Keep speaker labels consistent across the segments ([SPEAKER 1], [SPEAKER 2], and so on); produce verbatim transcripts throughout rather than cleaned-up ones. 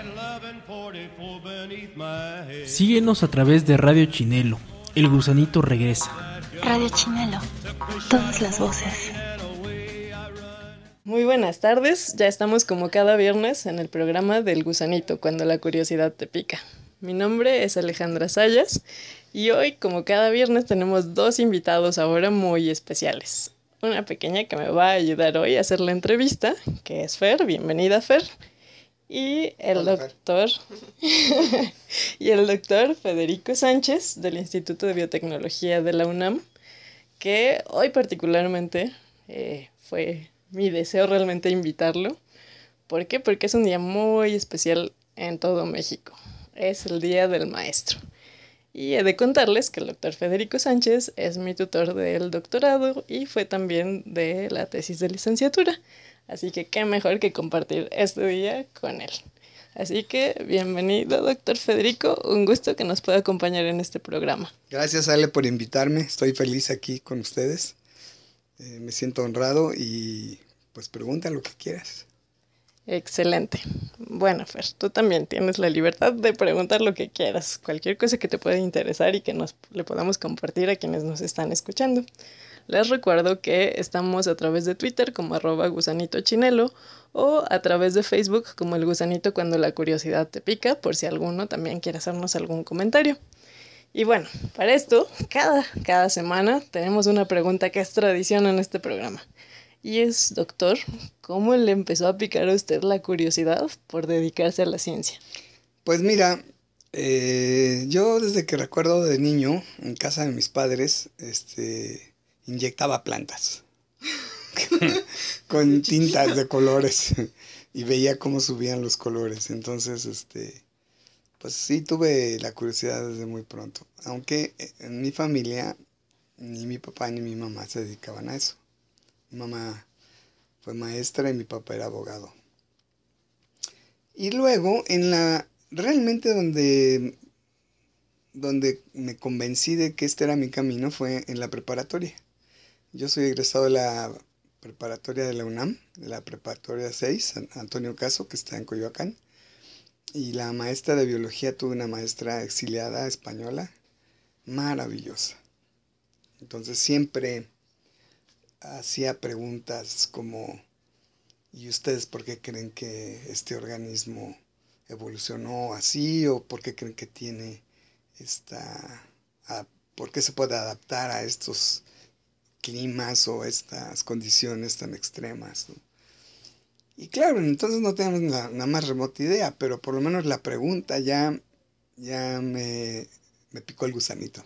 [SPEAKER 1] Síguenos a través de Radio Chinelo. El gusanito regresa.
[SPEAKER 2] Radio Chinelo. Todas las voces.
[SPEAKER 3] Muy buenas tardes. Ya estamos como cada viernes en el programa del gusanito, cuando la curiosidad te pica. Mi nombre es Alejandra Sayas y hoy, como cada viernes, tenemos dos invitados ahora muy especiales. Una pequeña que me va a ayudar hoy a hacer la entrevista, que es Fer. Bienvenida, Fer. Y el Hola, doctor y el doctor Federico Sánchez del Instituto de Biotecnología de la UNAM, que hoy particularmente eh, fue mi deseo realmente invitarlo. ¿Por qué? Porque es un día muy especial en todo México. Es el Día del Maestro. Y he de contarles que el doctor Federico Sánchez es mi tutor del doctorado y fue también de la tesis de licenciatura. Así que qué mejor que compartir este día con él. Así que bienvenido, doctor Federico. Un gusto que nos pueda acompañar en este programa.
[SPEAKER 4] Gracias, Ale, por invitarme. Estoy feliz aquí con ustedes. Eh, me siento honrado y pues pregunta lo que quieras.
[SPEAKER 3] Excelente. Bueno, Fer, tú también tienes la libertad de preguntar lo que quieras. Cualquier cosa que te pueda interesar y que nos le podamos compartir a quienes nos están escuchando. Les recuerdo que estamos a través de Twitter como arroba gusanitochinelo o a través de Facebook como el gusanito cuando la curiosidad te pica, por si alguno también quiere hacernos algún comentario. Y bueno, para esto, cada, cada semana tenemos una pregunta que es tradición en este programa. Y es, doctor, ¿cómo le empezó a picar a usted la curiosidad por dedicarse a la ciencia?
[SPEAKER 4] Pues mira, eh, yo desde que recuerdo de niño, en casa de mis padres, este... inyectaba plantas con tintas de colores y veía cómo subían los colores. Entonces, este, pues sí tuve la curiosidad desde muy pronto. Aunque en mi familia ni mi papá ni mi mamá se dedicaban a eso. Mi mamá fue maestra y mi papá era abogado. Y luego, en la realmente donde, donde me convencí de que este era mi camino fue en la preparatoria. Yo soy egresado de la preparatoria de la UNAM, de la preparatoria seis, Antonio Caso, que está en Coyoacán. Y la maestra de biología, tuve una maestra exiliada española, maravillosa. Entonces siempre hacía preguntas como, ¿y ustedes por qué creen que este organismo evolucionó así? ¿O por qué creen que tiene esta, a, por qué se puede adaptar a estos climas o estas condiciones tan extremas, ¿no? Y claro, entonces no tenemos la, la más remota idea, pero por lo menos la pregunta ya, ya me, me picó el gusanito.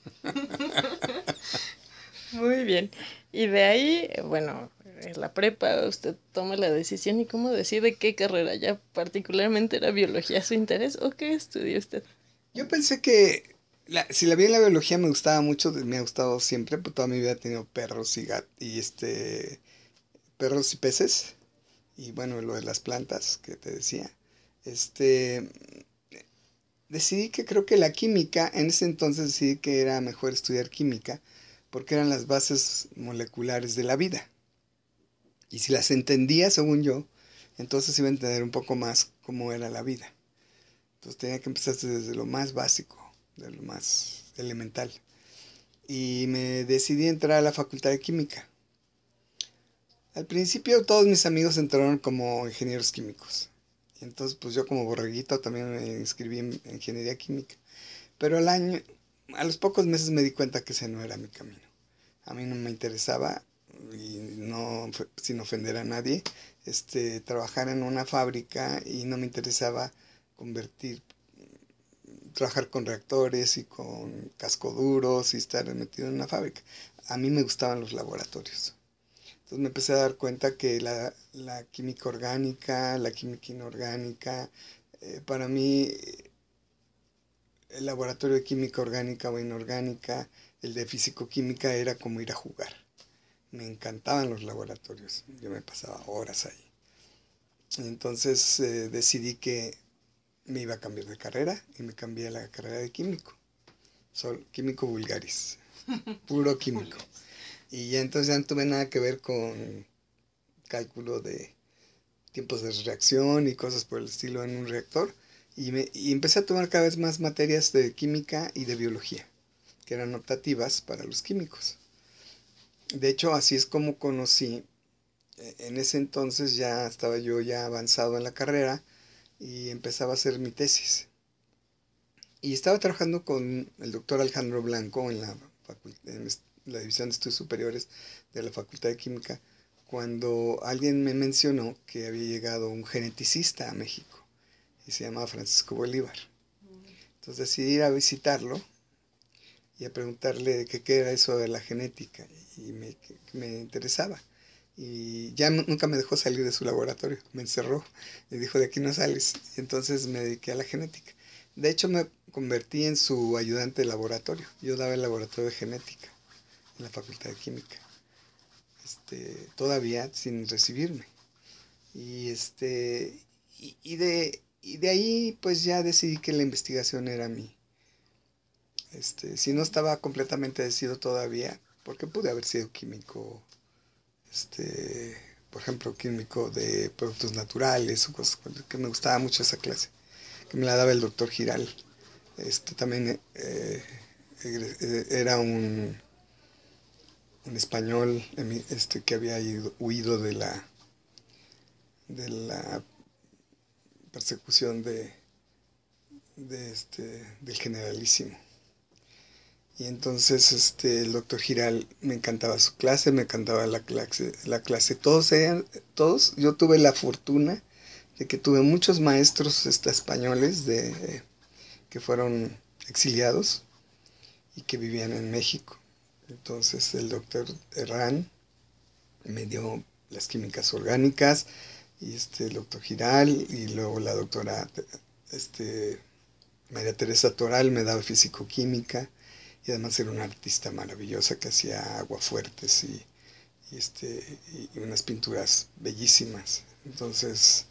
[SPEAKER 3] Muy bien. Y de ahí, bueno, en la prepa usted toma la decisión y cómo decide qué carrera. ¿Ya particularmente era biología su interés o qué estudió usted?
[SPEAKER 4] Yo pensé que La, si la vi en la biología me gustaba mucho, me ha gustado siempre, pues toda mi vida he tenido perros y gat, y este perros y peces, y bueno, lo de las plantas que te decía. Este decidí que creo que la química, en ese entonces decidí que era mejor estudiar química, porque eran las bases moleculares de la vida. Y si las entendía, según yo, entonces iba a entender un poco más cómo era la vida. Entonces tenía que empezar desde lo más básico, de lo más elemental. Y me decidí entrar a la Facultad de Química. Al principio todos mis amigos entraron como ingenieros químicos. Y entonces pues yo como borreguito también me inscribí en ingeniería química. Pero al año, a los pocos meses me di cuenta que ese no era mi camino. A mí no me interesaba, y no sin ofender a nadie, este, trabajar en una fábrica, y no me interesaba convertir trabajar con reactores y con cascoduros y estar metido en una fábrica. A mí me gustaban los laboratorios. Entonces me empecé a dar cuenta que la, la química orgánica, la química inorgánica, eh, para mí el laboratorio de química orgánica o inorgánica, el de fisicoquímica, era como ir a jugar. Me encantaban los laboratorios, yo me pasaba horas ahí. Entonces eh, decidí que me iba a cambiar de carrera y me cambié a la carrera de químico. Soy químico vulgaris, puro químico. Y ya entonces ya no tuve nada que ver con cálculo de tiempos de reacción y cosas por el estilo en un reactor. Y, me, y empecé a tomar cada vez más materias de química y de biología, que eran optativas para los químicos. De hecho, así es como conocí, en ese entonces ya estaba yo ya avanzado en la carrera y empezaba a hacer mi tesis. Y estaba trabajando con el doctor Alejandro Blanco en la, en la División de Estudios Superiores de la Facultad de Química, cuando alguien me mencionó que había llegado un geneticista a México y se llamaba Francisco Bolívar. Entonces decidí ir a visitarlo y a preguntarle qué era eso de la genética, y me, me interesaba. Y ya nunca me dejó salir de su laboratorio, me encerró y dijo, de aquí no sales. Y entonces me dediqué a la genética. De hecho, me convertí en su ayudante de laboratorio. Yo daba el laboratorio de genética en la Facultad de Química, este, todavía sin recibirme. Y, este, y, y, de, y de ahí pues ya decidí que la investigación era mi. Este, si no estaba completamente decidido todavía, porque pude haber sido químico, este, por ejemplo, químico de productos naturales o cosas, que me gustaba mucho esa clase, que me la daba el doctor Giral. Este, también eh, era un, un español este, que había ido, huido de la, de la persecución de, de este, del generalísimo. Y entonces este, el doctor Giral, me encantaba su clase, me encantaba la clase, la clase. Todos eran, todos, yo tuve la fortuna de que tuve muchos maestros este, españoles de, eh, que fueron exiliados y que vivían en México. Entonces el doctor Herrán me dio las químicas orgánicas, y este, el doctor Giral, y luego la doctora este, María Teresa Toral me daba físico-química. Y además era una artista maravillosa que hacía aguafuertes y, y, este, y unas pinturas bellísimas. Entonces,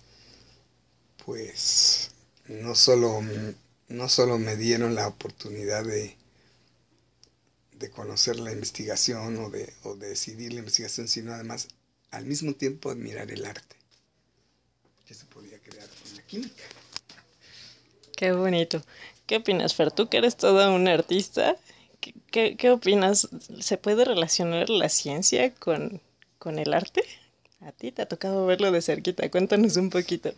[SPEAKER 4] pues, no solo, no solo me dieron la oportunidad de, de conocer la investigación o de, o de decidir la investigación, sino además, al mismo tiempo, admirar el arte que se podía crear con la química.
[SPEAKER 3] Qué bonito. ¿Qué opinas, Fer? Tú que eres toda una artista, ¿qué, qué, qué opinas? ¿Se puede relacionar la ciencia con, con el arte? A ti te ha tocado verlo de cerquita. Cuéntanos un poquito.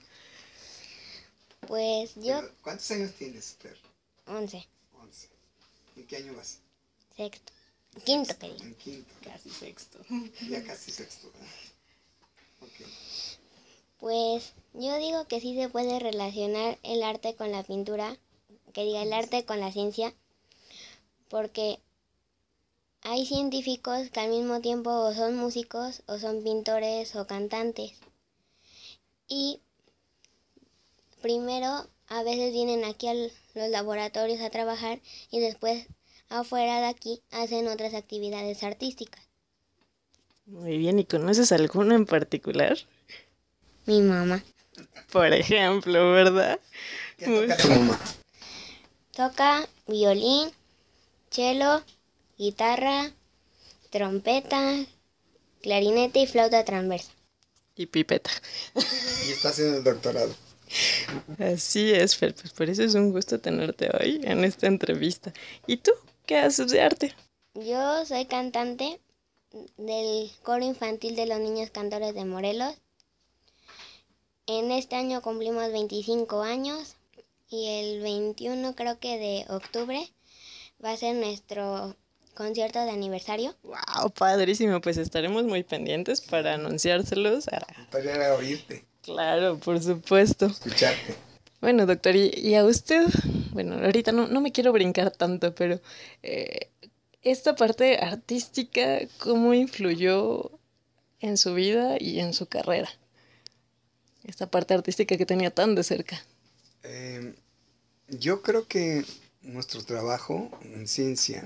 [SPEAKER 5] Pues yo...
[SPEAKER 4] ¿Cuántos años tienes, Fer?
[SPEAKER 5] Once.
[SPEAKER 4] Once. ¿En qué año vas?
[SPEAKER 5] Sexto. Quinto, querido.
[SPEAKER 4] En quinto.
[SPEAKER 3] Casi sexto.
[SPEAKER 4] Ya casi sexto. Ok.
[SPEAKER 5] Pues yo digo que sí se puede relacionar el arte con la pintura, que diga el arte con la ciencia, porque hay científicos que al mismo tiempo o son músicos o son pintores o cantantes. Y primero a veces vienen aquí a los laboratorios a trabajar y después afuera de aquí hacen otras actividades artísticas.
[SPEAKER 3] Muy bien, ¿y conoces alguno en particular?
[SPEAKER 5] Mi mamá.
[SPEAKER 3] Por ejemplo, ¿verdad?
[SPEAKER 4] ¿Qué toca tu mamá?
[SPEAKER 5] Toca violín, cello, guitarra, trompeta, clarinete y flauta transversa.
[SPEAKER 3] Y pipeta.
[SPEAKER 4] Y está haciendo el doctorado.
[SPEAKER 3] Así es, Fer, pues por eso es un gusto tenerte hoy en esta entrevista. ¿Y tú qué haces de arte?
[SPEAKER 5] Yo soy cantante del coro infantil de los niños cantores de Morelos. En este año cumplimos veinticinco años y el veintiuno, creo que de octubre, va a ser nuestro concierto de aniversario.
[SPEAKER 3] ¡Wow! Padrísimo, pues estaremos muy pendientes para anunciárselos. A...
[SPEAKER 4] Para ir a oírte.
[SPEAKER 3] Claro, por supuesto.
[SPEAKER 4] Escucharte.
[SPEAKER 3] Bueno, doctor, y, y a usted, bueno, ahorita no, no me quiero brincar tanto, pero eh, esta parte artística, ¿cómo influyó en su vida y en su carrera? Esta parte artística que tenía tan de cerca.
[SPEAKER 4] Eh, yo creo que nuestro trabajo en ciencia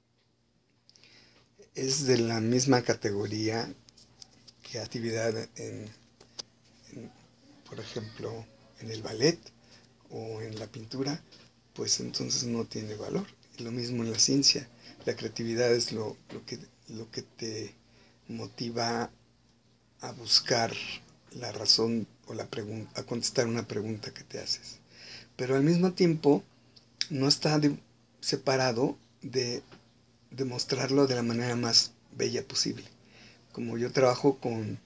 [SPEAKER 4] es de la misma categoría que actividad en, en, por ejemplo, en el ballet o en la pintura, pues entonces no tiene valor. Y lo mismo en la ciencia. La creatividad es lo, lo, que, lo que te motiva a buscar la razón o la pregun- a contestar una pregunta que te haces. Pero al mismo tiempo no está de, separado de, de mostrarlo de la manera más bella posible. Como yo trabajo con,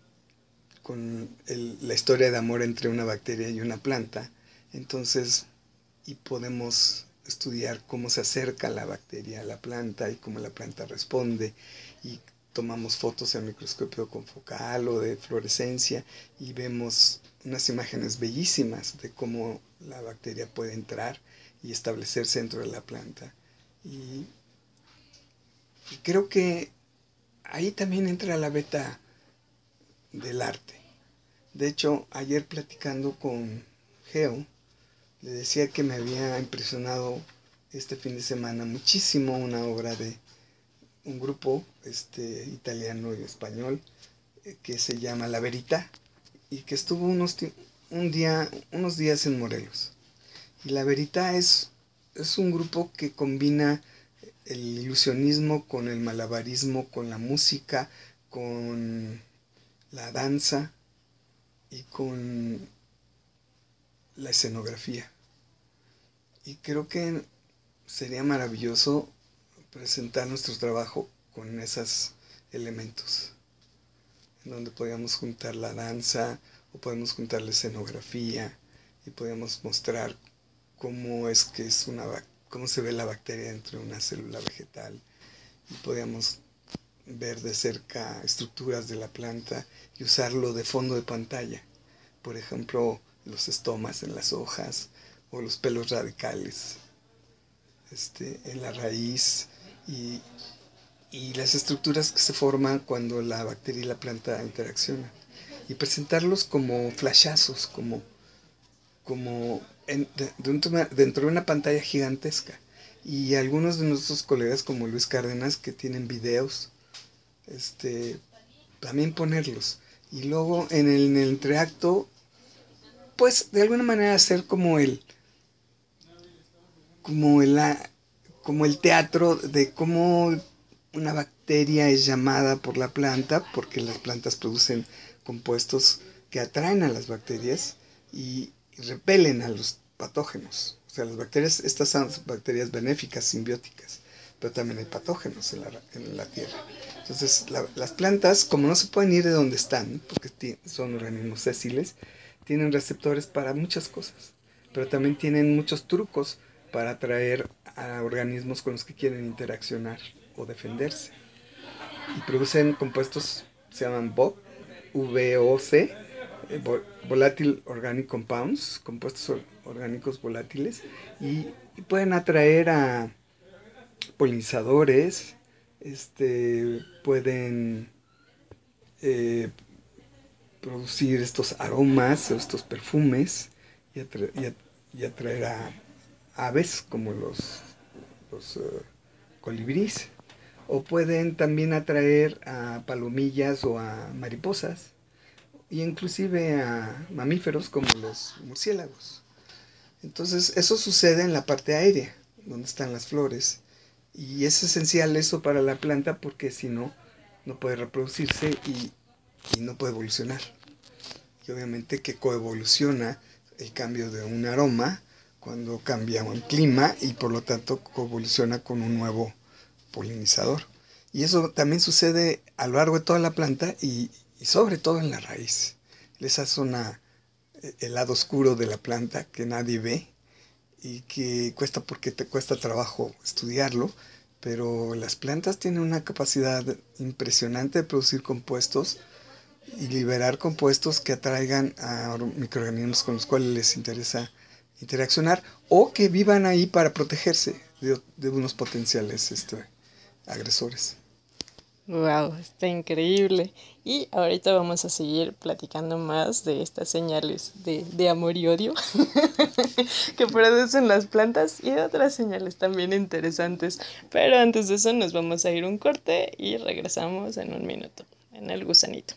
[SPEAKER 4] con el, la historia de amor entre una bacteria y una planta, entonces, y podemos estudiar cómo se acerca la bacteria a la planta y cómo la planta responde, y tomamos fotos al microscopio confocal o de fluorescencia y vemos unas imágenes bellísimas de cómo la bacteria puede entrar y establecerse dentro de la planta. Y, y creo que ahí también entra la beta del arte. De hecho, ayer platicando con Geo, le decía que me había impresionado este fin de semana muchísimo una obra de un grupo este, italiano y español eh, que se llama La Verità y que estuvo unos, un día, unos días en Morelos. Y La Verità es, es un grupo que combina el ilusionismo con el malabarismo, con la música, con la danza y con la escenografía. Y creo que sería maravilloso presentar nuestro trabajo con esos elementos, en donde podíamos juntar la danza o podemos juntar la escenografía y podemos mostrar cómo es que es una cómo se ve la bacteria dentro de una célula vegetal, y podíamos ver de cerca estructuras de la planta y usarlo de fondo de pantalla, por ejemplo los estomas en las hojas o los pelos radicales este, en la raíz, y, y las estructuras que se forman cuando la bacteria y la planta interaccionan, y presentarlos como flashazos, como, como en, de, de, dentro de una pantalla gigantesca. Y algunos de nuestros colegas como Luis Cárdenas, que tienen videos, este, también ponerlos. Y luego en el, en el entreacto, pues de alguna manera hacer como el, como el, como el teatro de cómo una bacteria es llamada por la planta, porque las plantas producen compuestos que atraen a las bacterias y repelen a los patógenos. O sea, las bacterias, estas son bacterias benéficas, simbióticas, pero también hay patógenos en la, en la tierra. Entonces, la, las plantas, como no se pueden ir de donde están, porque son organismos sésiles, tienen receptores para muchas cosas, pero también tienen muchos trucos para atraer a organismos con los que quieren interaccionar o defenderse. Y producen compuestos, se llaman V O C, V O C, eh, Volatile Organic Compounds, compuestos or, orgánicos volátiles, y, y pueden atraer a polinizadores, este, pueden eh, producir estos aromas o estos perfumes y, atra y, at y atraer a aves como los, los uh, colibríes, o pueden también atraer a palomillas o a mariposas, e inclusive a mamíferos como los murciélagos. Entonces eso sucede en la parte aérea, donde están las flores, y es esencial eso para la planta, porque si no, no puede reproducirse y, y no puede evolucionar. Y obviamente que coevoluciona el cambio de un aroma cuando cambia un clima, y por lo tanto coevoluciona con un nuevo polinizador. Y eso también sucede a lo largo de toda la planta y, y sobre todo en la raíz. Esa zona, el lado oscuro de la planta que nadie ve y que cuesta porque te cuesta trabajo estudiarlo, pero las plantas tienen una capacidad impresionante de producir compuestos y liberar compuestos que atraigan a microorganismos con los cuales les interesa interaccionar, o que vivan ahí para protegerse de, de unos potenciales este, agresores.
[SPEAKER 3] Wow, está increíble. Y ahorita vamos a seguir platicando más de estas señales de, de amor y odio que producen las plantas, y de otras señales también interesantes. Pero antes de eso nos vamos a ir un corte y regresamos en un minuto en El Gusanito.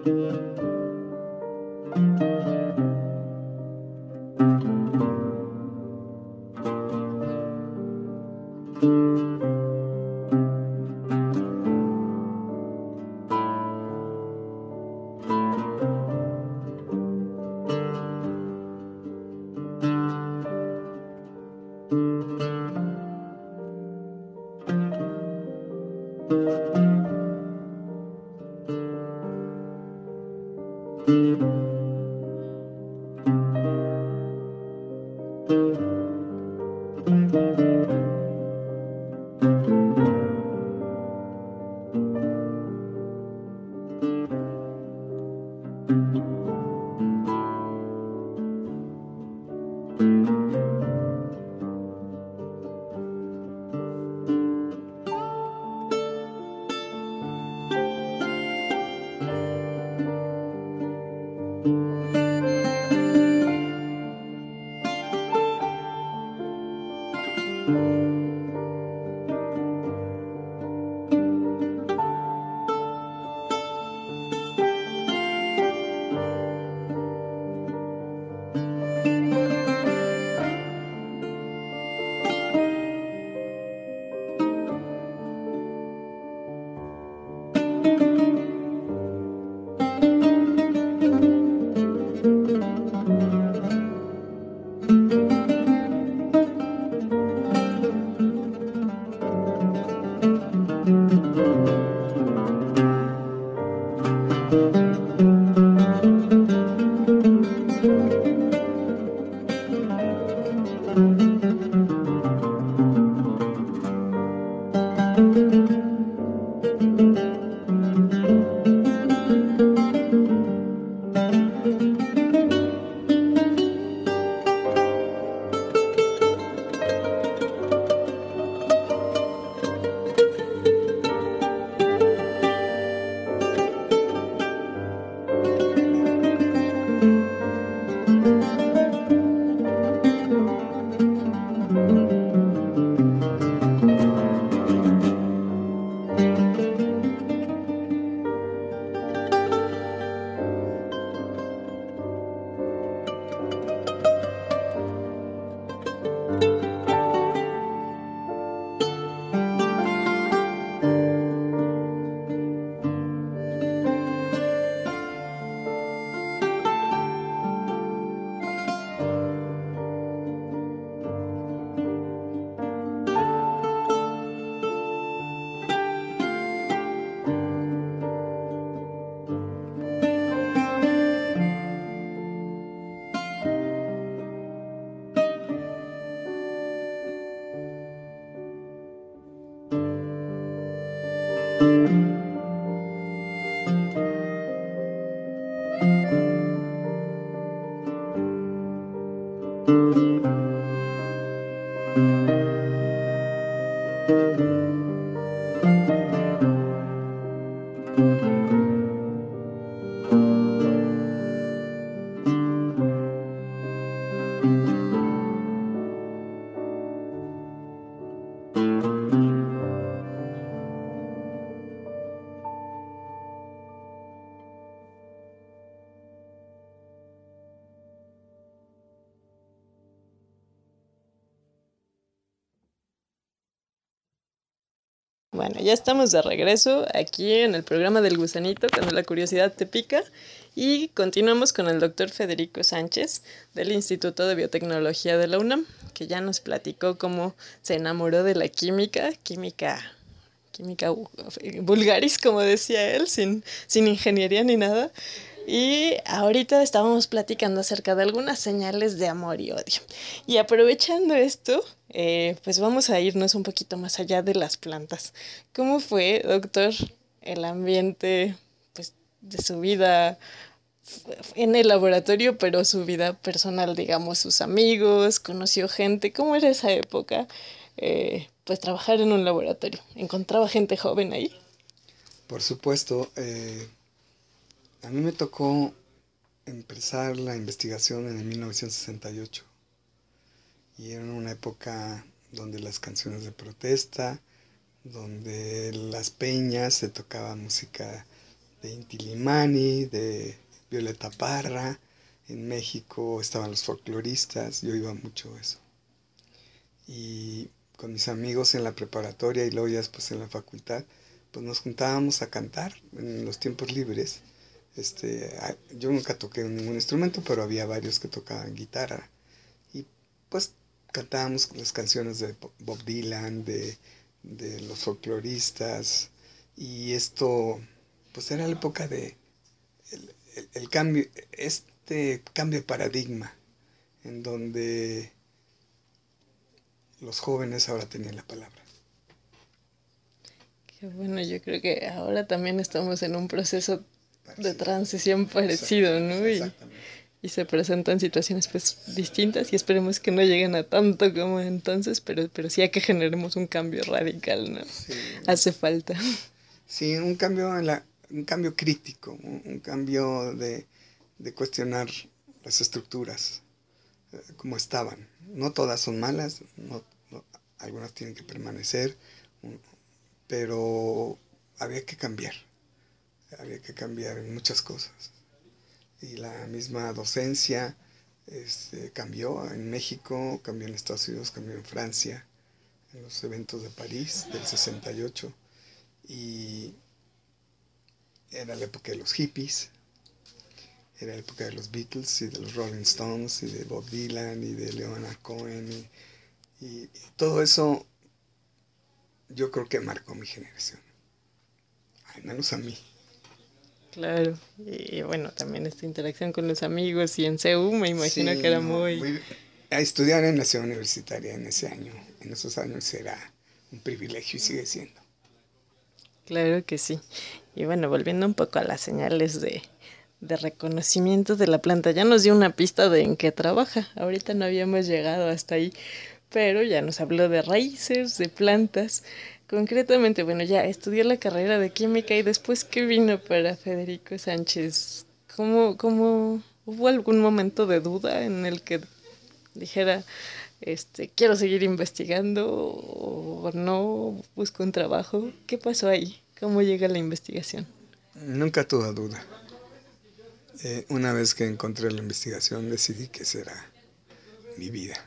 [SPEAKER 3] Bueno, ya estamos de regreso aquí en el programa del Gusanito, cuando la curiosidad te pica, y continuamos con el doctor Federico Sánchez del Instituto de Biotecnología de la UNAM, que ya nos platicó cómo se enamoró de la química, química, química vulgaris, como decía él, sin, sin ingeniería ni nada. Y ahorita estábamos platicando acerca de algunas señales de amor y odio. Y aprovechando esto, eh, pues vamos a irnos un poquito más allá de las plantas. ¿Cómo fue, doctor, el ambiente, pues, de su vida en el laboratorio, pero su vida personal, digamos, sus amigos, conoció gente? ¿Cómo era esa época? Eh, pues trabajar en un laboratorio. ¿Encontraba gente joven ahí?
[SPEAKER 4] Por supuesto, eh... a mí me tocó empezar la investigación en el mil novecientos sesenta y ocho y era una época donde las canciones de protesta, donde las peñas se tocaba música de Inti Illimani, de Violeta Parra. En México estaban los folcloristas, yo iba mucho a eso. Y con mis amigos en la preparatoria y luego ya después en la facultad, pues nos juntábamos a cantar en los tiempos libres. Este, yo nunca toqué ningún instrumento, pero había varios que tocaban guitarra. Y pues cantábamos las canciones de Bob Dylan, de, de los folcloristas. Y esto, pues era la época de el, el, el cambio, este cambio de paradigma, en donde los jóvenes ahora tenían la palabra.
[SPEAKER 3] Qué bueno, yo creo que ahora también estamos en un proceso parecido. De transición parecido, ¿no? Y, y se presentan situaciones pues distintas y esperemos que no lleguen a tanto como entonces, pero, pero sí hay que generemos un cambio radical, ¿no? Sí. Hace falta.
[SPEAKER 4] Sí, un cambio, en la, un cambio crítico, un, un cambio de, de cuestionar las estructuras eh, como estaban. No todas son malas, no, no, algunas tienen que permanecer, un, pero había que cambiar, había que cambiar en muchas cosas. Y la misma docencia este, cambió en México, cambió en Estados Unidos, cambió en Francia, en los eventos de París del sesenta y ocho. Y era la época de los hippies, era la época de los Beatles y de los Rolling Stones y de Bob Dylan y de Leonard Cohen. Y, y, y todo eso yo creo que marcó mi generación, al menos a mí.
[SPEAKER 3] Claro, y bueno, también esta interacción con los amigos y en C U me imagino sí, que era
[SPEAKER 4] no,
[SPEAKER 3] muy...
[SPEAKER 4] muy... Estudiar en la ciudad universitaria en ese año, en esos años era un privilegio y sigue siendo.
[SPEAKER 3] Claro que sí. Y bueno, volviendo un poco a las señales de, de reconocimiento de la planta, ya nos dio una pista de en qué trabaja. Ahorita no habíamos llegado hasta ahí, pero ya nos habló de raíces, de plantas. Concretamente, bueno, ya estudió la carrera de química y después, ¿qué vino para Federico Sánchez? ¿Cómo, cómo hubo algún momento de duda en el que dijera, este, quiero seguir investigando o no, busco un trabajo? ¿Qué pasó ahí? ¿Cómo llega la investigación?
[SPEAKER 4] Nunca tuve duda. Eh, una vez que encontré la investigación, decidí que esa era mi vida.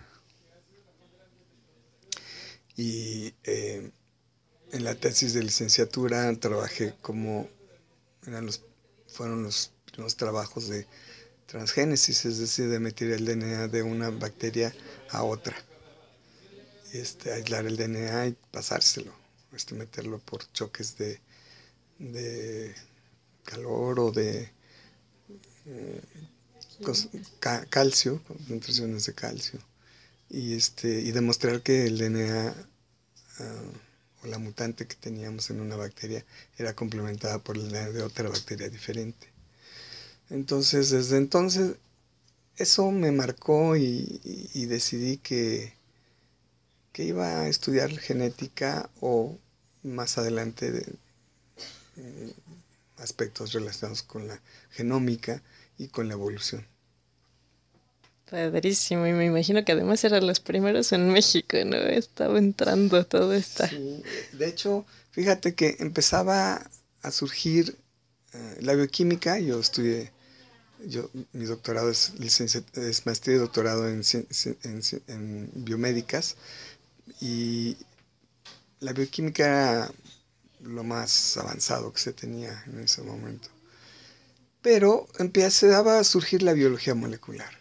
[SPEAKER 4] Y eh, en la tesis de licenciatura trabajé como, eran los, fueron los primeros trabajos de transgénesis, es decir, de meter el D N A de una bacteria a otra. Este, aislar el D N A y pasárselo, este, meterlo por choques de, de calor o de eh, ca calcio, concentraciones de calcio, y, este, y demostrar que el D N A uh, o la mutante que teníamos en una bacteria era complementada por el D N A de otra bacteria diferente. Entonces, desde entonces, eso me marcó y, y, y decidí que, que iba a estudiar genética o más adelante de, eh, aspectos relacionados con la genómica y con la evolución.
[SPEAKER 3] Padrísimo, y me imagino que además eran los primeros en México, ¿no? Estaba entrando todo esto.
[SPEAKER 4] Sí, de hecho, fíjate que empezaba a surgir uh, la bioquímica. Yo estudié, yo, mi doctorado es, es maestría y doctorado en, en, en biomédicas, y la bioquímica era lo más avanzado que se tenía en ese momento. Pero empezaba a surgir la biología molecular.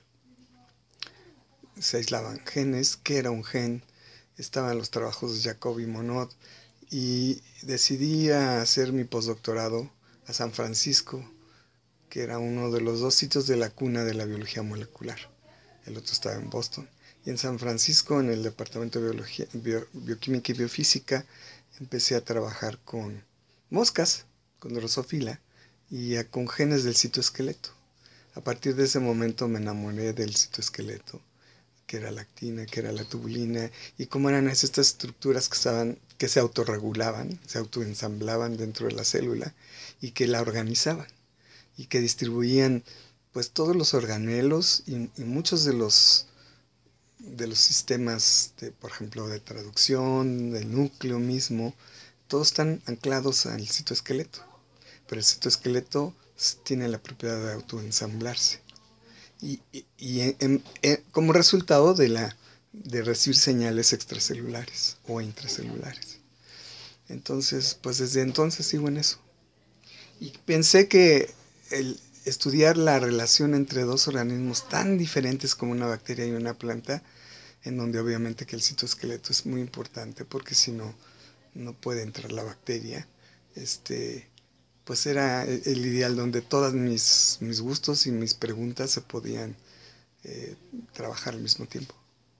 [SPEAKER 4] Se aislaban genes, qué era un gen, estaban los trabajos de Jacob y Monod, y decidí hacer mi postdoctorado a San Francisco, que era uno de los dos sitios de la cuna de la biología molecular. El otro estaba en Boston. Y en San Francisco, en el departamento de biología, bio, bioquímica y biofísica, empecé a trabajar con moscas, con Drosophila, y a, con genes del citoesqueleto. A partir de ese momento me enamoré del citoesqueleto, que era la actina, que era la tubulina, y cómo eran estas estructuras que, estaban, que se autorregulaban, se autoensamblaban dentro de la célula, y que la organizaban, y que distribuían pues todos los organelos y, y muchos de los, de los sistemas, de, por ejemplo, de traducción, del núcleo mismo, todos están anclados al citoesqueleto. pero el citoesqueleto tiene la propiedad de autoensamblarse. Y, y, y en, en, en, como resultado de, la, de recibir señales extracelulares o intracelulares. Entonces, pues desde entonces sigo en eso. Y pensé que el estudiar la relación entre dos organismos tan diferentes como una bacteria y una planta, en donde obviamente que el citoesqueleto es muy importante, porque si no, no puede entrar la bacteria, este, pues era el, el ideal donde todos mis, mis gustos y mis preguntas se podían eh, trabajar al mismo tiempo.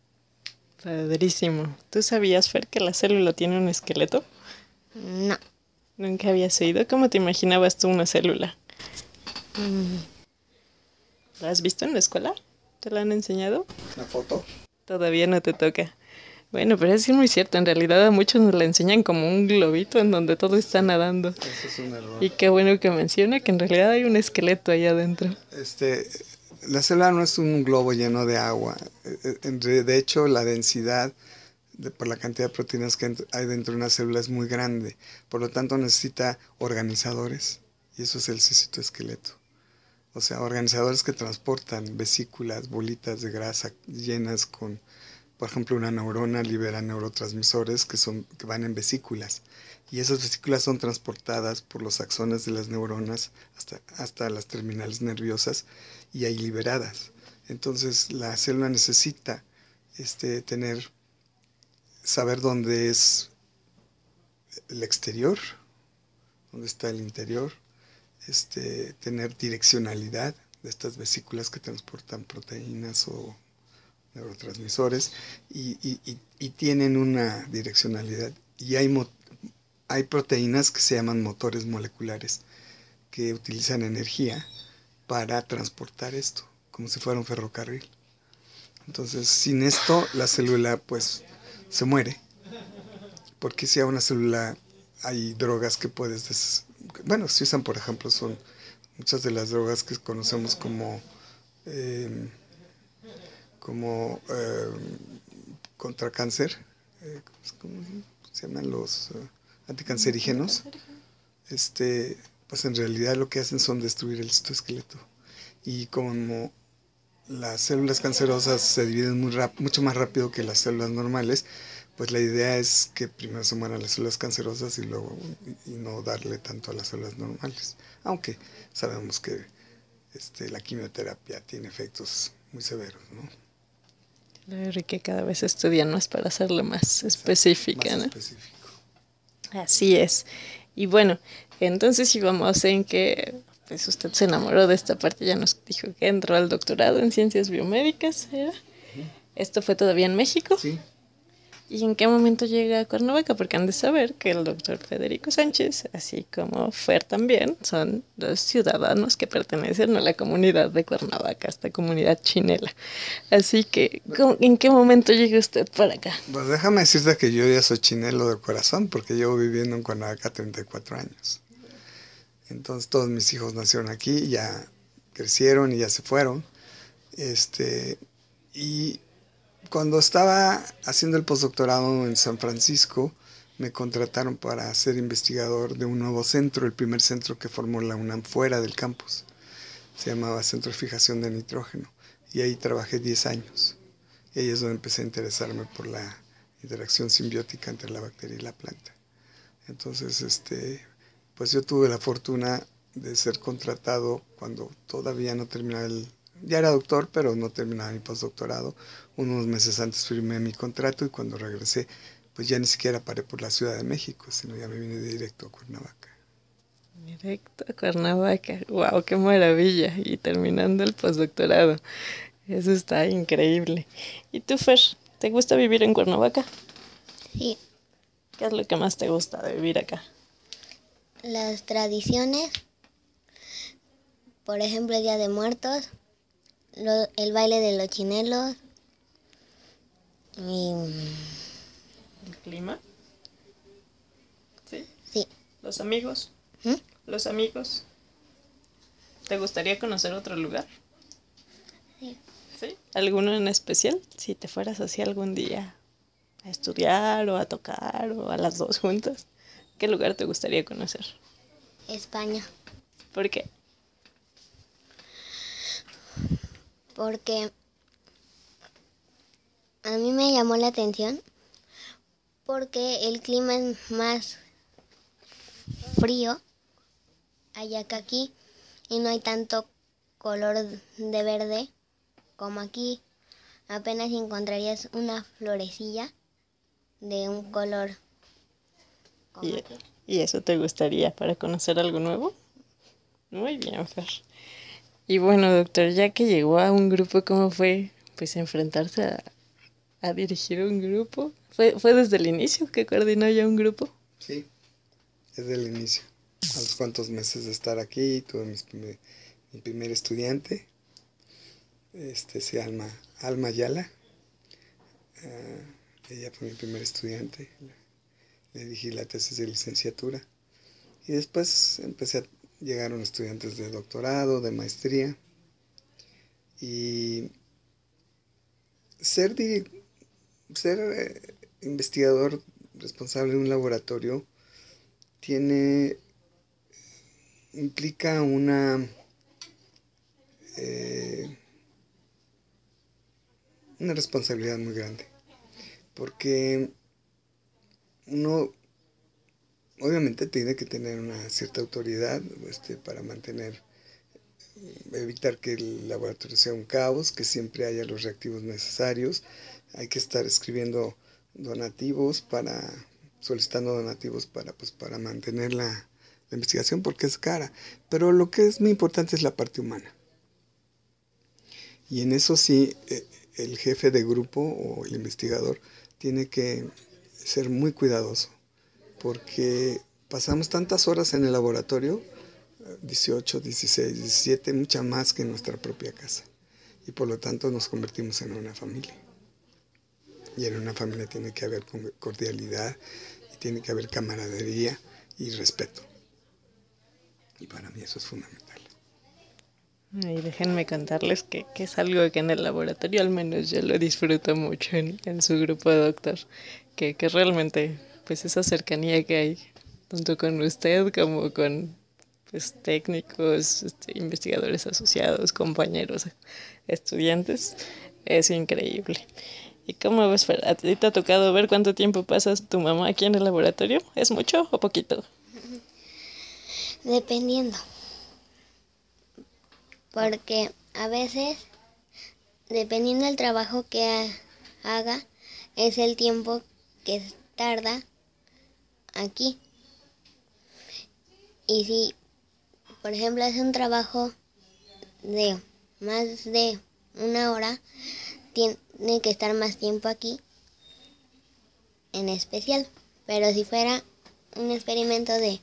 [SPEAKER 3] Padrísimo. ¿Tú sabías, Fer, que la célula tiene un esqueleto?
[SPEAKER 5] No.
[SPEAKER 3] Nunca habías oído. ¿Cómo te imaginabas tú una célula?
[SPEAKER 5] Mm,
[SPEAKER 3] ¿La has visto en la escuela? ¿Te la han enseñado?
[SPEAKER 4] ¿La foto?
[SPEAKER 3] Todavía no te toca. Bueno, pero es muy cierto. En realidad a muchos nos la enseñan como un globito en donde todo está nadando.
[SPEAKER 4] Eso es un error.
[SPEAKER 3] Y qué bueno que menciona que en realidad hay un esqueleto ahí adentro.
[SPEAKER 4] Este, la célula no es un globo lleno de agua. De hecho, la densidad de, por la cantidad de proteínas que hay dentro de una célula es muy grande. Por lo tanto, necesita organizadores. Y eso es el citoesqueleto. O sea, organizadores que transportan vesículas, bolitas de grasa llenas con, por ejemplo, una neurona libera neurotransmisores que, son, que van en vesículas. Y esas vesículas son transportadas por los axones de las neuronas hasta, hasta las terminales nerviosas y ahí liberadas. Entonces, la célula necesita este, tener, saber dónde es el exterior, dónde está el interior, Este, tener direccionalidad de estas vesículas que transportan proteínas o neurotransmisores y, y, y, y tienen una direccionalidad. Y hay, mo hay proteínas que se llaman motores moleculares que utilizan energía para transportar esto, como si fuera un ferrocarril. Entonces, sin esto, la célula pues se muere. Porque si a una célula hay drogas que puedes... Des bueno, se usan, por ejemplo, son muchas de las drogas que conocemos como eh, como eh, contra cáncer, eh, ¿cómo se llaman los uh, anticancerígenos? Este, pues en realidad lo que hacen son destruir el citoesqueleto. Y como las células cancerosas se dividen muy rap mucho más rápido que las células normales, pues la idea es que primero se mueran las células cancerosas y luego y, y no darle tanto a las células normales. Aunque sabemos que este, la quimioterapia tiene efectos muy severos, ¿no?
[SPEAKER 3] Claro, y que cada vez estudian más para hacerlo más específica,
[SPEAKER 4] más
[SPEAKER 3] ¿no?
[SPEAKER 4] específico.
[SPEAKER 3] Así es. Y bueno, entonces íbamos en que pues usted se enamoró de esta parte, ya nos dijo que entró al doctorado en ciencias biomédicas, ¿era? Uh-huh. ¿Esto fue todavía en México?
[SPEAKER 4] Sí.
[SPEAKER 3] ¿Y en qué momento llega a Cuernavaca? Porque han de saber que el doctor Federico Sánchez, así como Fer también, son los ciudadanos que pertenecen a la comunidad de Cuernavaca, esta comunidad chinela. Así que, ¿en qué momento llega usted para acá?
[SPEAKER 4] Pues déjame decirte que yo ya soy chinelo de corazón, porque llevo viviendo en Cuernavaca treinta y cuatro años. Entonces todos mis hijos nacieron aquí, ya crecieron y ya se fueron. Este, y cuando estaba haciendo el postdoctorado en San Francisco, me contrataron para ser investigador de un nuevo centro, el primer centro que formó la UNAM fuera del campus. Se llamaba Centro de Fijación de Nitrógeno. Y ahí trabajé diez años. Y ahí es donde empecé a interesarme por la interacción simbiótica entre la bacteria y la planta. Entonces, este, pues yo tuve la fortuna de ser contratado cuando todavía no terminaba el... Ya era doctor, pero no terminaba mi postdoctorado. Unos meses antes firmé mi contrato y cuando regresé, pues ya ni siquiera paré por la Ciudad de México, sino ya me vine directo a Cuernavaca.
[SPEAKER 3] Directo a Cuernavaca. ¡Wow! ¡Qué maravilla! Y terminando el postdoctorado. Eso está increíble. ¿Y tú, Fer, te gusta vivir en Cuernavaca?
[SPEAKER 5] Sí.
[SPEAKER 3] ¿Qué es lo que más te gusta de vivir acá?
[SPEAKER 5] Las tradiciones, por ejemplo, el Día de Muertos, lo, el baile de los chinelos y...
[SPEAKER 3] ¿El clima? Sí.
[SPEAKER 5] Sí.
[SPEAKER 3] ¿Los amigos?
[SPEAKER 5] ¿Mm?
[SPEAKER 3] ¿Los amigos? ¿Te gustaría conocer otro lugar?
[SPEAKER 5] Sí.
[SPEAKER 3] ¿Sí? ¿Alguno en especial? Si te fueras así algún día a estudiar o a tocar o a las dos juntas, ¿qué lugar te gustaría conocer?
[SPEAKER 5] España.
[SPEAKER 3] ¿Por qué?
[SPEAKER 5] Porque a mí me llamó la atención porque el clima es más frío allá que aquí y no hay tanto color de verde como aquí. Apenas encontrarías una florecilla de un color como
[SPEAKER 3] ¿Y,
[SPEAKER 5] aquí.
[SPEAKER 3] ¿Y eso te gustaría para conocer algo nuevo? Muy bien, Fer. Y bueno, doctor, ya que llegó a un grupo, ¿cómo fue pues enfrentarse a, a dirigir un grupo? ¿Fue, ¿Fue desde el inicio que coordinó ya un grupo?
[SPEAKER 4] Sí, desde el inicio. A los cuantos meses de estar aquí, tuve mis primer, mi primer estudiante, este se llama Alma Ayala. Uh, ella fue mi primer estudiante. Le dirigí la tesis de licenciatura. Y después empecé a llegaron estudiantes de doctorado, de maestría. Y ser, ser eh, investigador responsable de un laboratorio tiene implica una eh, una responsabilidad muy grande, porque uno obviamente tiene que tener una cierta autoridad este, para mantener, evitar que el laboratorio sea un caos, que siempre haya los reactivos necesarios. Hay que estar escribiendo donativos para, solicitando donativos para, pues, para mantener la, la investigación, porque es cara. Pero lo que es muy importante es la parte humana. Y en eso sí, el jefe de grupo o el investigador tiene que ser muy cuidadoso, porque pasamos tantas horas en el laboratorio, dieciocho, dieciséis, diecisiete, mucha más que en nuestra propia casa. Y por lo tanto nos convertimos en una familia. Y en una familia tiene que haber cordialidad, y tiene que haber camaradería y respeto. Y para mí eso es fundamental.
[SPEAKER 3] Y déjenme contarles que, que es algo que en el laboratorio al menos yo lo disfruto mucho en, en su grupo de doctor, que, que realmente pues esa cercanía que hay tanto con usted como con pues, técnicos, este, investigadores asociados, compañeros, estudiantes, es increíble. ¿Y cómo ves, Fer? ¿A ti te ha tocado ver cuánto tiempo pasas tu mamá aquí en el laboratorio? ¿Es mucho o poquito?
[SPEAKER 5] Dependiendo. Porque a veces, dependiendo del trabajo que haga, es el tiempo que tarda aquí. Y si, por ejemplo, es un trabajo de más de una hora, tiene que estar más tiempo aquí, en especial. Pero si fuera un experimento de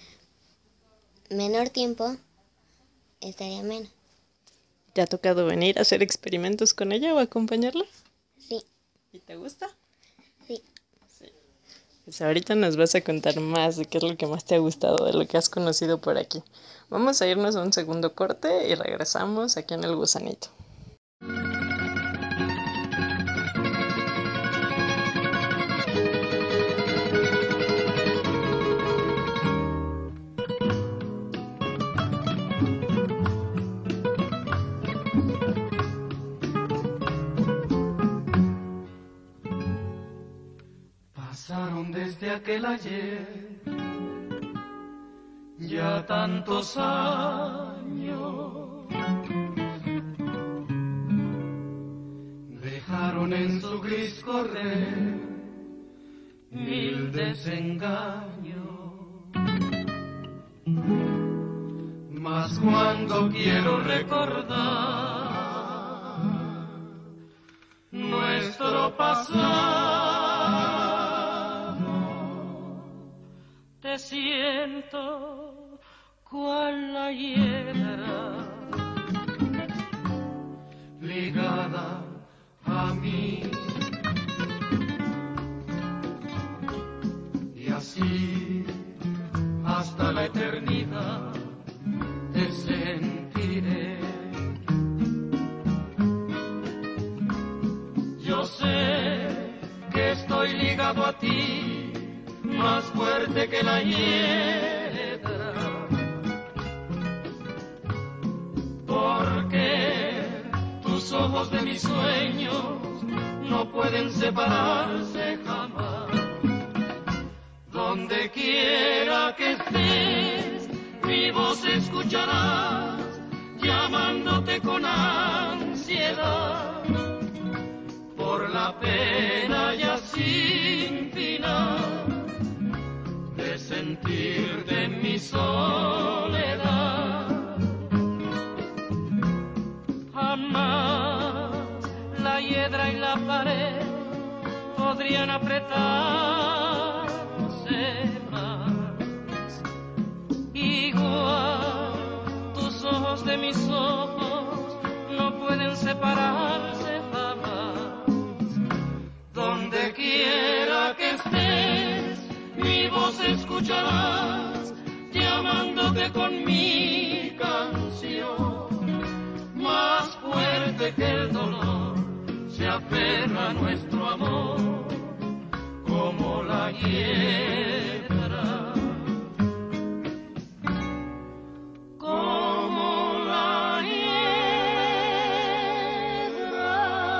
[SPEAKER 5] menor tiempo, estaría menos.
[SPEAKER 3] ¿Te ha tocado venir a hacer experimentos con ella o acompañarla?
[SPEAKER 5] Sí.
[SPEAKER 3] ¿Y te gusta?
[SPEAKER 5] Sí.
[SPEAKER 3] Sí. Pues ahorita nos vas a contar más de qué es lo que más te ha gustado, de lo que has conocido por aquí. Vamos a irnos a un segundo corte y regresamos aquí en El Gusanito.
[SPEAKER 6] Pasaron desde aquel ayer ya tantos años, dejaron en su gris correr mil desengaños, mas cuando quiero recordar nuestro pasado, te siento cual la hiedra ligada a mí, y así hasta la eternidad te sentiré. Yo sé que estoy ligado a ti más fuerte que la hiedra, ojos de mis sueños no pueden separarse jamás. Donde quiera que estés, mi voz escucharás, llamándote con ansiedad, por la pena ya sin final de sentirte en mi soledad. Jamás la hiedra y la pared podrían apretarse más. Igual tus ojos de mis ojos no pueden separarse jamás. Donde quiera que estés, mi voz escucharás, llamándote con mi canción. Más fuerte que el dolor se aferra a nuestro amor, como la hiedra, como la hiedra.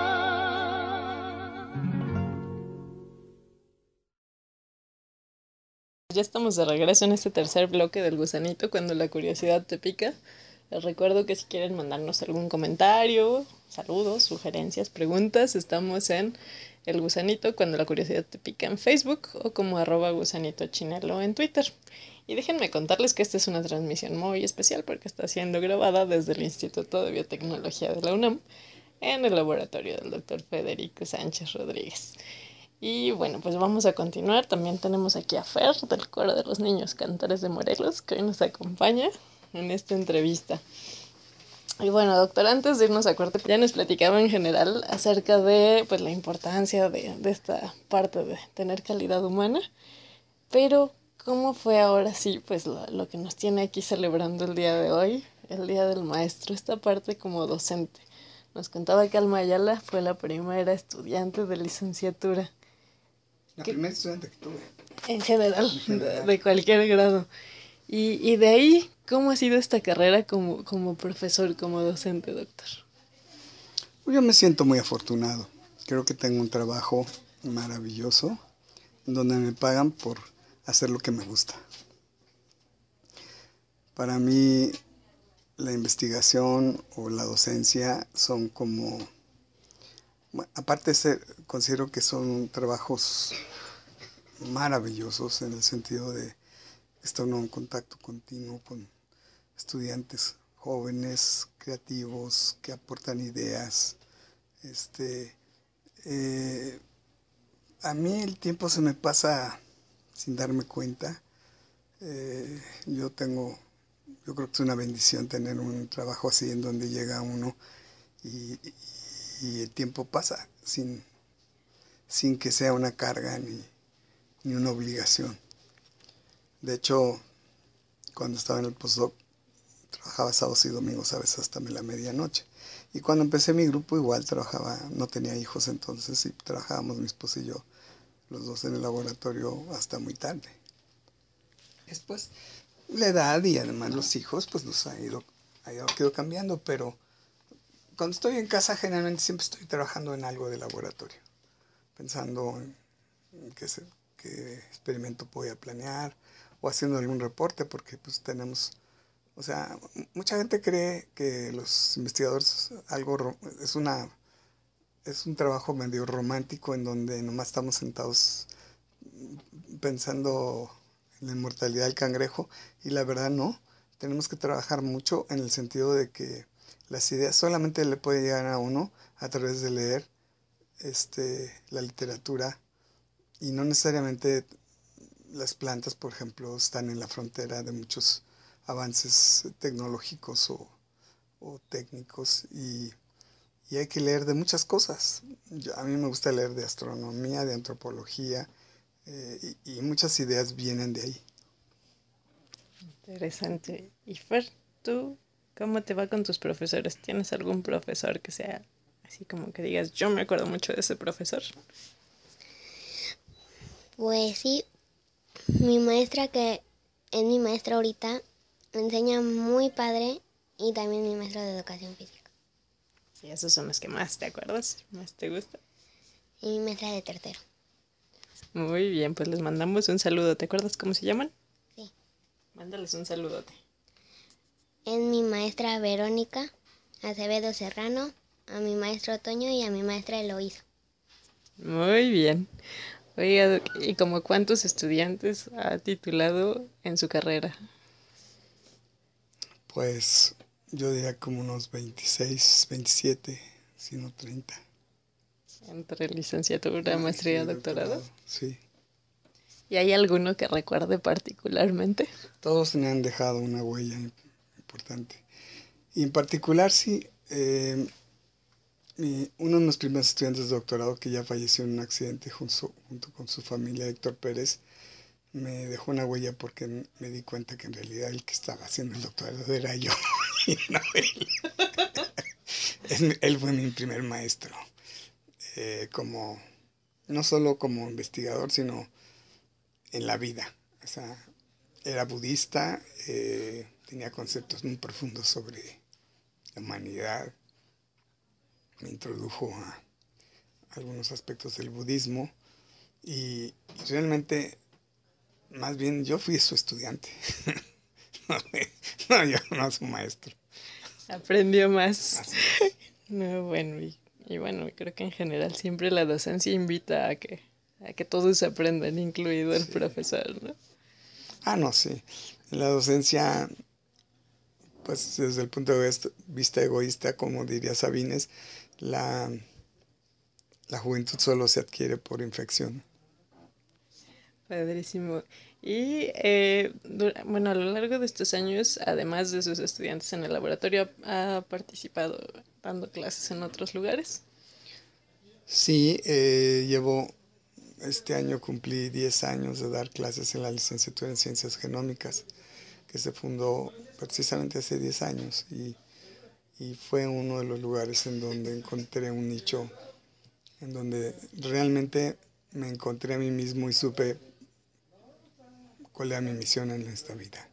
[SPEAKER 3] Ya estamos de regreso en este tercer bloque del Gusanito, cuando la curiosidad te pica. Les recuerdo que si quieren mandarnos algún comentario, saludos, sugerencias, preguntas, estamos en El Gusanito cuando la curiosidad te pica en Facebook o como arroba gusanito chinelo en Twitter. Y déjenme contarles que esta es una transmisión muy especial porque está siendo grabada desde el Instituto de Biotecnología de la UNAM en el laboratorio del doctor Federico Sánchez Rodríguez. Y bueno, pues vamos a continuar. También tenemos aquí a Fer del Coro de los Niños Cantores de Morelos, que hoy nos acompaña en esta entrevista. Y bueno, doctor, antes de irnos a corte, ya nos platicaba en general acerca de pues la importancia de, de esta parte de tener calidad humana, pero ¿cómo fue ahora sí pues lo, lo que nos tiene aquí celebrando el día de hoy, el Día del Maestro, esta parte como docente? Nos contaba que Alma Ayala fue la primera estudiante de licenciatura.
[SPEAKER 4] La primera estudiante que tuve.
[SPEAKER 3] En general, de, de cualquier grado. Y, y de ahí, ¿cómo ha sido esta carrera como, como profesor, como docente, doctor?
[SPEAKER 4] Yo me siento muy afortunado. Creo que tengo un trabajo maravilloso, donde me pagan por hacer lo que me gusta. Para mí, la investigación o la docencia son como... Bueno, aparte de ser, considero que son trabajos maravillosos en el sentido de estar en contacto continuo con estudiantes jóvenes, creativos, que aportan ideas. Este, eh, a mí el tiempo se me pasa sin darme cuenta. Eh, yo tengo, yo creo que es una bendición tener un trabajo así en donde llega uno y, y, y el tiempo pasa sin, sin que sea una carga ni, ni una obligación. De hecho, cuando estaba en el postdoc, trabajaba sábados y domingos, a veces hasta la medianoche. Y cuando empecé mi grupo, igual trabajaba, no tenía hijos entonces, y trabajábamos mi esposa y yo, los dos en el laboratorio, hasta muy tarde. Después, la edad y además los hijos, pues nos ha ido, ha ido, ha ido cambiando, pero cuando estoy en casa, generalmente siempre estoy trabajando en algo de laboratorio, pensando en, en qué, se, qué experimento voy a planear, o haciendo algún reporte, porque pues tenemos, o sea, mucha gente cree que los investigadores algo es una es un trabajo medio romántico en donde nomás estamos sentados pensando en la inmortalidad del cangrejo, y la verdad no, tenemos que trabajar mucho en el sentido de que las ideas solamente le pueden llegar a uno a través de leer este la literatura, y no necesariamente las plantas, por ejemplo, están en la frontera de muchos avances tecnológicos o, o técnicos, y, y hay que leer de muchas cosas. Yo, a mí me gusta leer de astronomía, de antropología, eh, y, y muchas ideas vienen de ahí.
[SPEAKER 3] Interesante. Y Fer, ¿tú cómo te va con tus profesores? ¿Tienes algún profesor que sea así como que digas, yo me acuerdo mucho de ese profesor?
[SPEAKER 5] Pues sí. Mi maestra, que es mi maestra ahorita, me enseña muy padre, y también mi maestra de educación física.
[SPEAKER 3] Y esos son los que más te acuerdas, más te gusta.
[SPEAKER 5] Y mi maestra de tercero.
[SPEAKER 3] Muy bien, pues les mandamos un saludo. ¿Te acuerdas cómo se llaman?
[SPEAKER 5] Sí.
[SPEAKER 3] Mándales un saludote.
[SPEAKER 5] Es mi maestra Verónica Acevedo Serrano, a mi maestro Toño y a mi maestra Eloísa.
[SPEAKER 3] Muy bien. Oiga, Doc, ¿y como cuántos estudiantes ha titulado en su carrera?
[SPEAKER 4] Pues yo diría como unos veintiséis, veintisiete, si no treinta.
[SPEAKER 3] Entre licenciatura, maestría,
[SPEAKER 4] Sí,
[SPEAKER 3] doctorado.
[SPEAKER 4] Sí.
[SPEAKER 3] ¿Y hay alguno que recuerde particularmente?
[SPEAKER 4] Todos me han dejado una huella importante. Y en particular, sí, eh, mi- uno de los primeros estudiantes de doctorado que ya falleció en un accidente junto, junto con su familia, Héctor Pérez, me dejó una huella porque m- me di cuenta que en realidad el que estaba haciendo el doctorado era yo y no él. Es mi- él fue mi primer maestro, eh, como, no solo como investigador, sino en la vida. O sea, era budista, eh, tenía conceptos muy profundos sobre la humanidad, me introdujo a algunos aspectos del budismo y, y realmente, más bien yo fui su estudiante, no, no, yo no su maestro.
[SPEAKER 3] Aprendió más.
[SPEAKER 4] Así es.
[SPEAKER 3] No, bueno, y, y bueno, creo que en general siempre la docencia invita a que, a que todos aprendan, incluido el
[SPEAKER 4] Sí.
[SPEAKER 3] profesor, ¿no?
[SPEAKER 4] Ah, no, sí. En la docencia, pues desde el punto de vista, vista egoísta, como diría Sabines, la, la juventud solo se adquiere por infección.
[SPEAKER 3] Padrísimo. Y eh, dura- bueno, a lo largo de estos años, además de sus estudiantes en el laboratorio, ha ha participado dando clases en otros lugares.
[SPEAKER 4] Sí, eh, llevo, este año cumplí diez años de dar clases en la licenciatura en Ciencias Genómicas, que se fundó precisamente hace diez años y, y fue uno de los lugares en donde encontré un nicho, en donde realmente me encontré a mí mismo y supe cuál era mi misión en esta vida.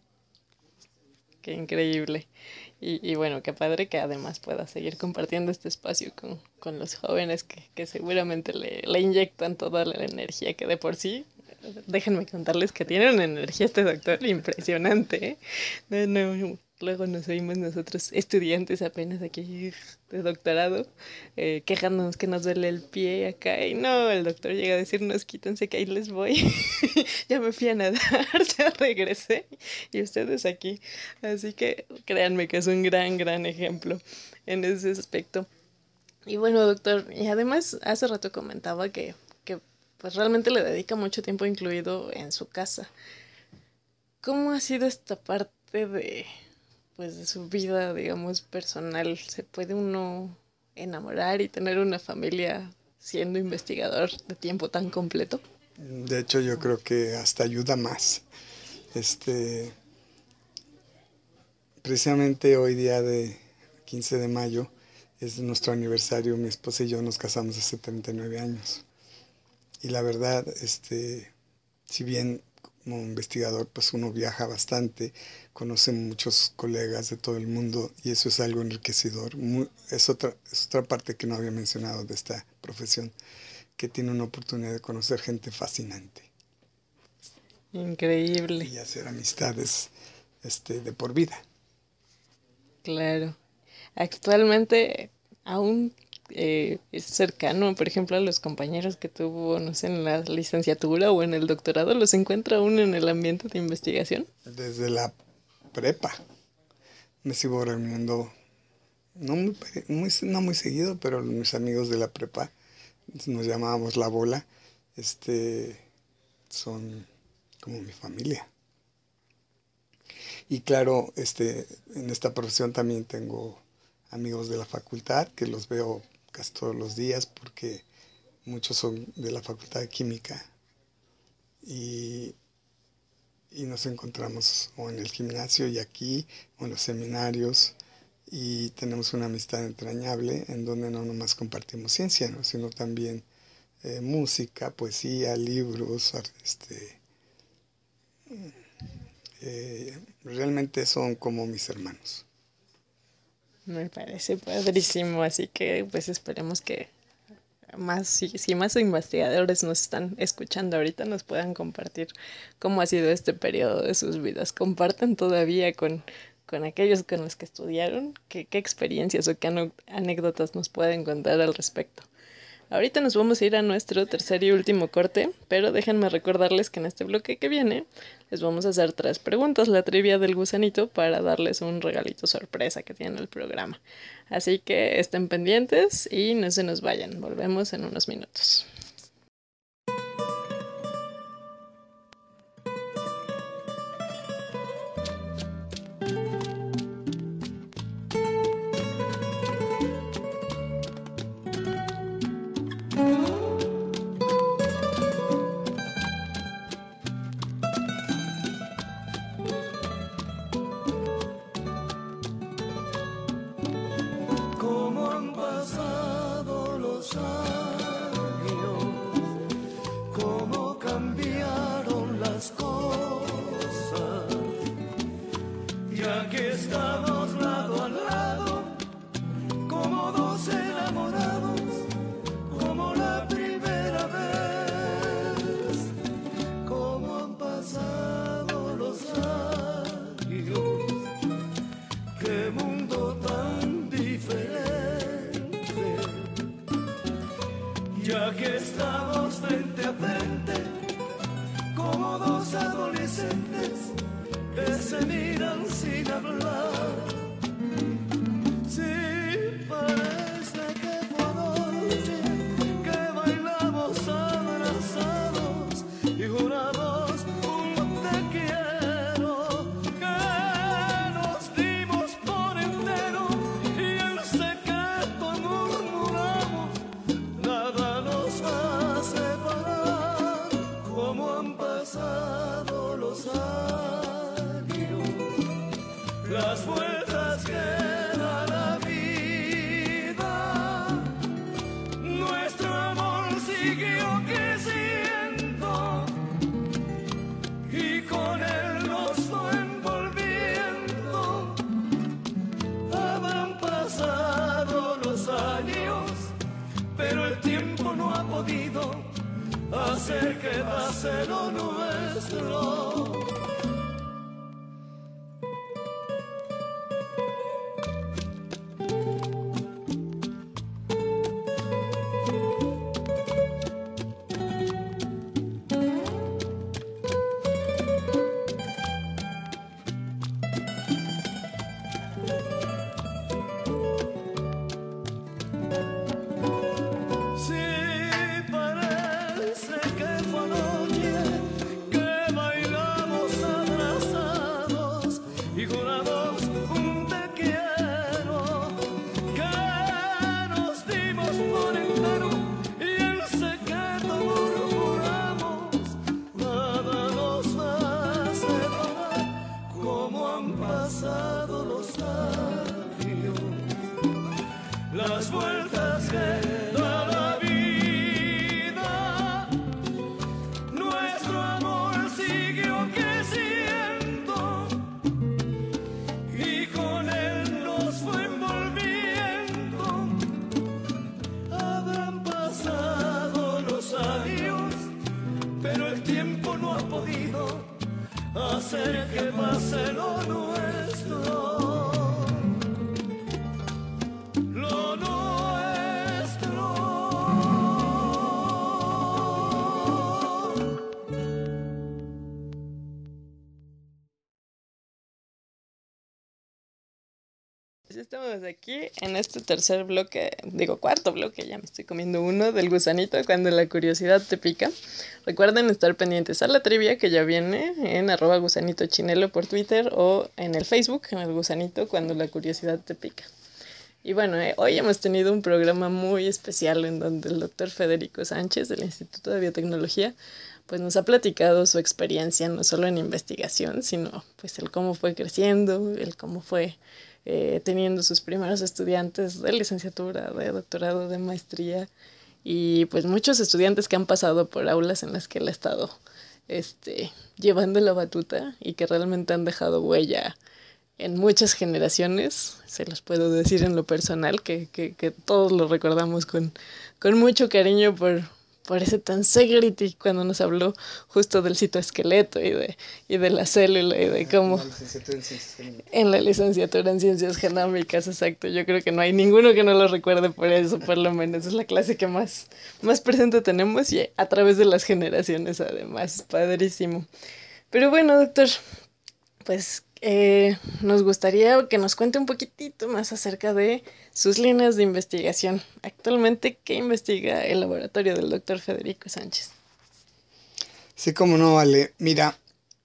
[SPEAKER 3] Qué increíble. Y, y bueno, qué padre que además pueda seguir compartiendo este espacio con, con los jóvenes que, que seguramente le, le inyectan toda la energía que de por sí, déjenme contarles que tiene una energía este doctor impresionante, ¿eh? No, no, luego nos oímos nosotros estudiantes apenas aquí de doctorado, eh, quejándonos que nos duele el pie acá y no, el doctor llega a decirnos quítense que ahí les voy. Ya me fui a nadar, ya regresé y ustedes aquí. Así que créanme que es un gran, gran ejemplo en ese aspecto. Y bueno, doctor, y además hace rato comentaba que, que pues realmente le dedica mucho tiempo incluido en su casa. ¿Cómo ha sido esta parte de, pues, de su vida, digamos, personal? ¿Se puede uno enamorar y tener una familia siendo investigador de tiempo tan completo?
[SPEAKER 4] De hecho, yo creo que hasta ayuda más. Este, precisamente hoy día de quince de mayo es nuestro aniversario, mi esposa y yo nos casamos hace treinta y nueve años. Y la verdad, este, si bien como investigador pues uno viaja bastante, conoce muchos colegas de todo el mundo y eso es algo enriquecedor. Muy, es, otra, es otra parte que no había mencionado de esta profesión, que tiene una oportunidad de conocer gente fascinante
[SPEAKER 3] Increíble,
[SPEAKER 4] y hacer amistades este, de por vida.
[SPEAKER 3] claro. Actualmente aún eh, es cercano, por ejemplo, a los compañeros que tuvo, no sé, en la licenciatura o en el doctorado, ¿los encuentra aún en el ambiente de investigación?
[SPEAKER 4] Desde la prepa me sigo reuniendo, no muy, muy, no muy seguido, pero mis amigos de la prepa, nos llamábamos La Bola, este, son como mi familia. Y claro, este, en esta profesión también tengo amigos de la facultad que los veo casi todos los días porque muchos son de la Facultad de Química y, y nos encontramos o en el gimnasio y aquí o en los seminarios y tenemos una amistad entrañable en donde no nomás compartimos ciencia, ¿no? Sino también eh, música, poesía, libros, este, eh, realmente son como mis hermanos.
[SPEAKER 3] Me parece padrísimo, así que pues esperemos que más, si, si más investigadores nos están escuchando ahorita, nos puedan compartir cómo ha sido este periodo de sus vidas. Compartan todavía con, con aquellos con los que estudiaron, qué, qué experiencias o qué anécdotas nos pueden contar al respecto. Ahorita nos vamos a ir a nuestro tercer y último corte, pero déjenme recordarles que en este bloque que viene les vamos a hacer tres preguntas, la trivia del gusanito, para darles un regalito sorpresa que tiene el programa. Así que estén pendientes y no se nos vayan, volvemos en unos minutos.
[SPEAKER 6] Hacer que pase lo nuestro. Las vueltas que da la vida, nuestro amor siguió creciendo y con él nos fue envolviendo. Habrán pasado los años, pero el tiempo no ha podido hacer que pase lo nuestro.
[SPEAKER 3] Estamos aquí en este tercer bloque, digo cuarto bloque, ya me estoy comiendo uno del gusanito cuando la curiosidad te pica. Recuerden estar pendientes a la trivia que ya viene en arroba gusanito chinelo por Twitter o en el Facebook, en el gusanito cuando la curiosidad te pica. Y bueno, eh, hoy hemos tenido un programa muy especial en donde el doctor Federico Sánchez del Instituto de Biotecnología pues nos ha platicado su experiencia no solo en investigación, sino pues el cómo fue creciendo, el cómo fue Eh, teniendo sus primeros estudiantes de licenciatura, de doctorado, de maestría y pues muchos estudiantes que han pasado por aulas en las que él ha estado este, llevando la batuta y que realmente han dejado huella en muchas generaciones. Se los puedo decir en lo personal, que, que, que todos lo recordamos con, con mucho cariño por, por ese tensegrity cuando nos habló justo del citoesqueleto y de, y de la célula y de cómo... En la licenciatura en ciencias genómicas, exacto. Yo creo que no hay ninguno que no lo recuerde por eso, por lo menos. Es la clase que más, más presente tenemos y a través de las generaciones, además. Padrísimo. Pero bueno, doctor, pues eh, nos gustaría que nos cuente un poquitito más acerca de sus líneas de investigación. Actualmente, ¿qué investiga el laboratorio del doctor Federico Sánchez?
[SPEAKER 4] Sí, cómo no, vale. Mira,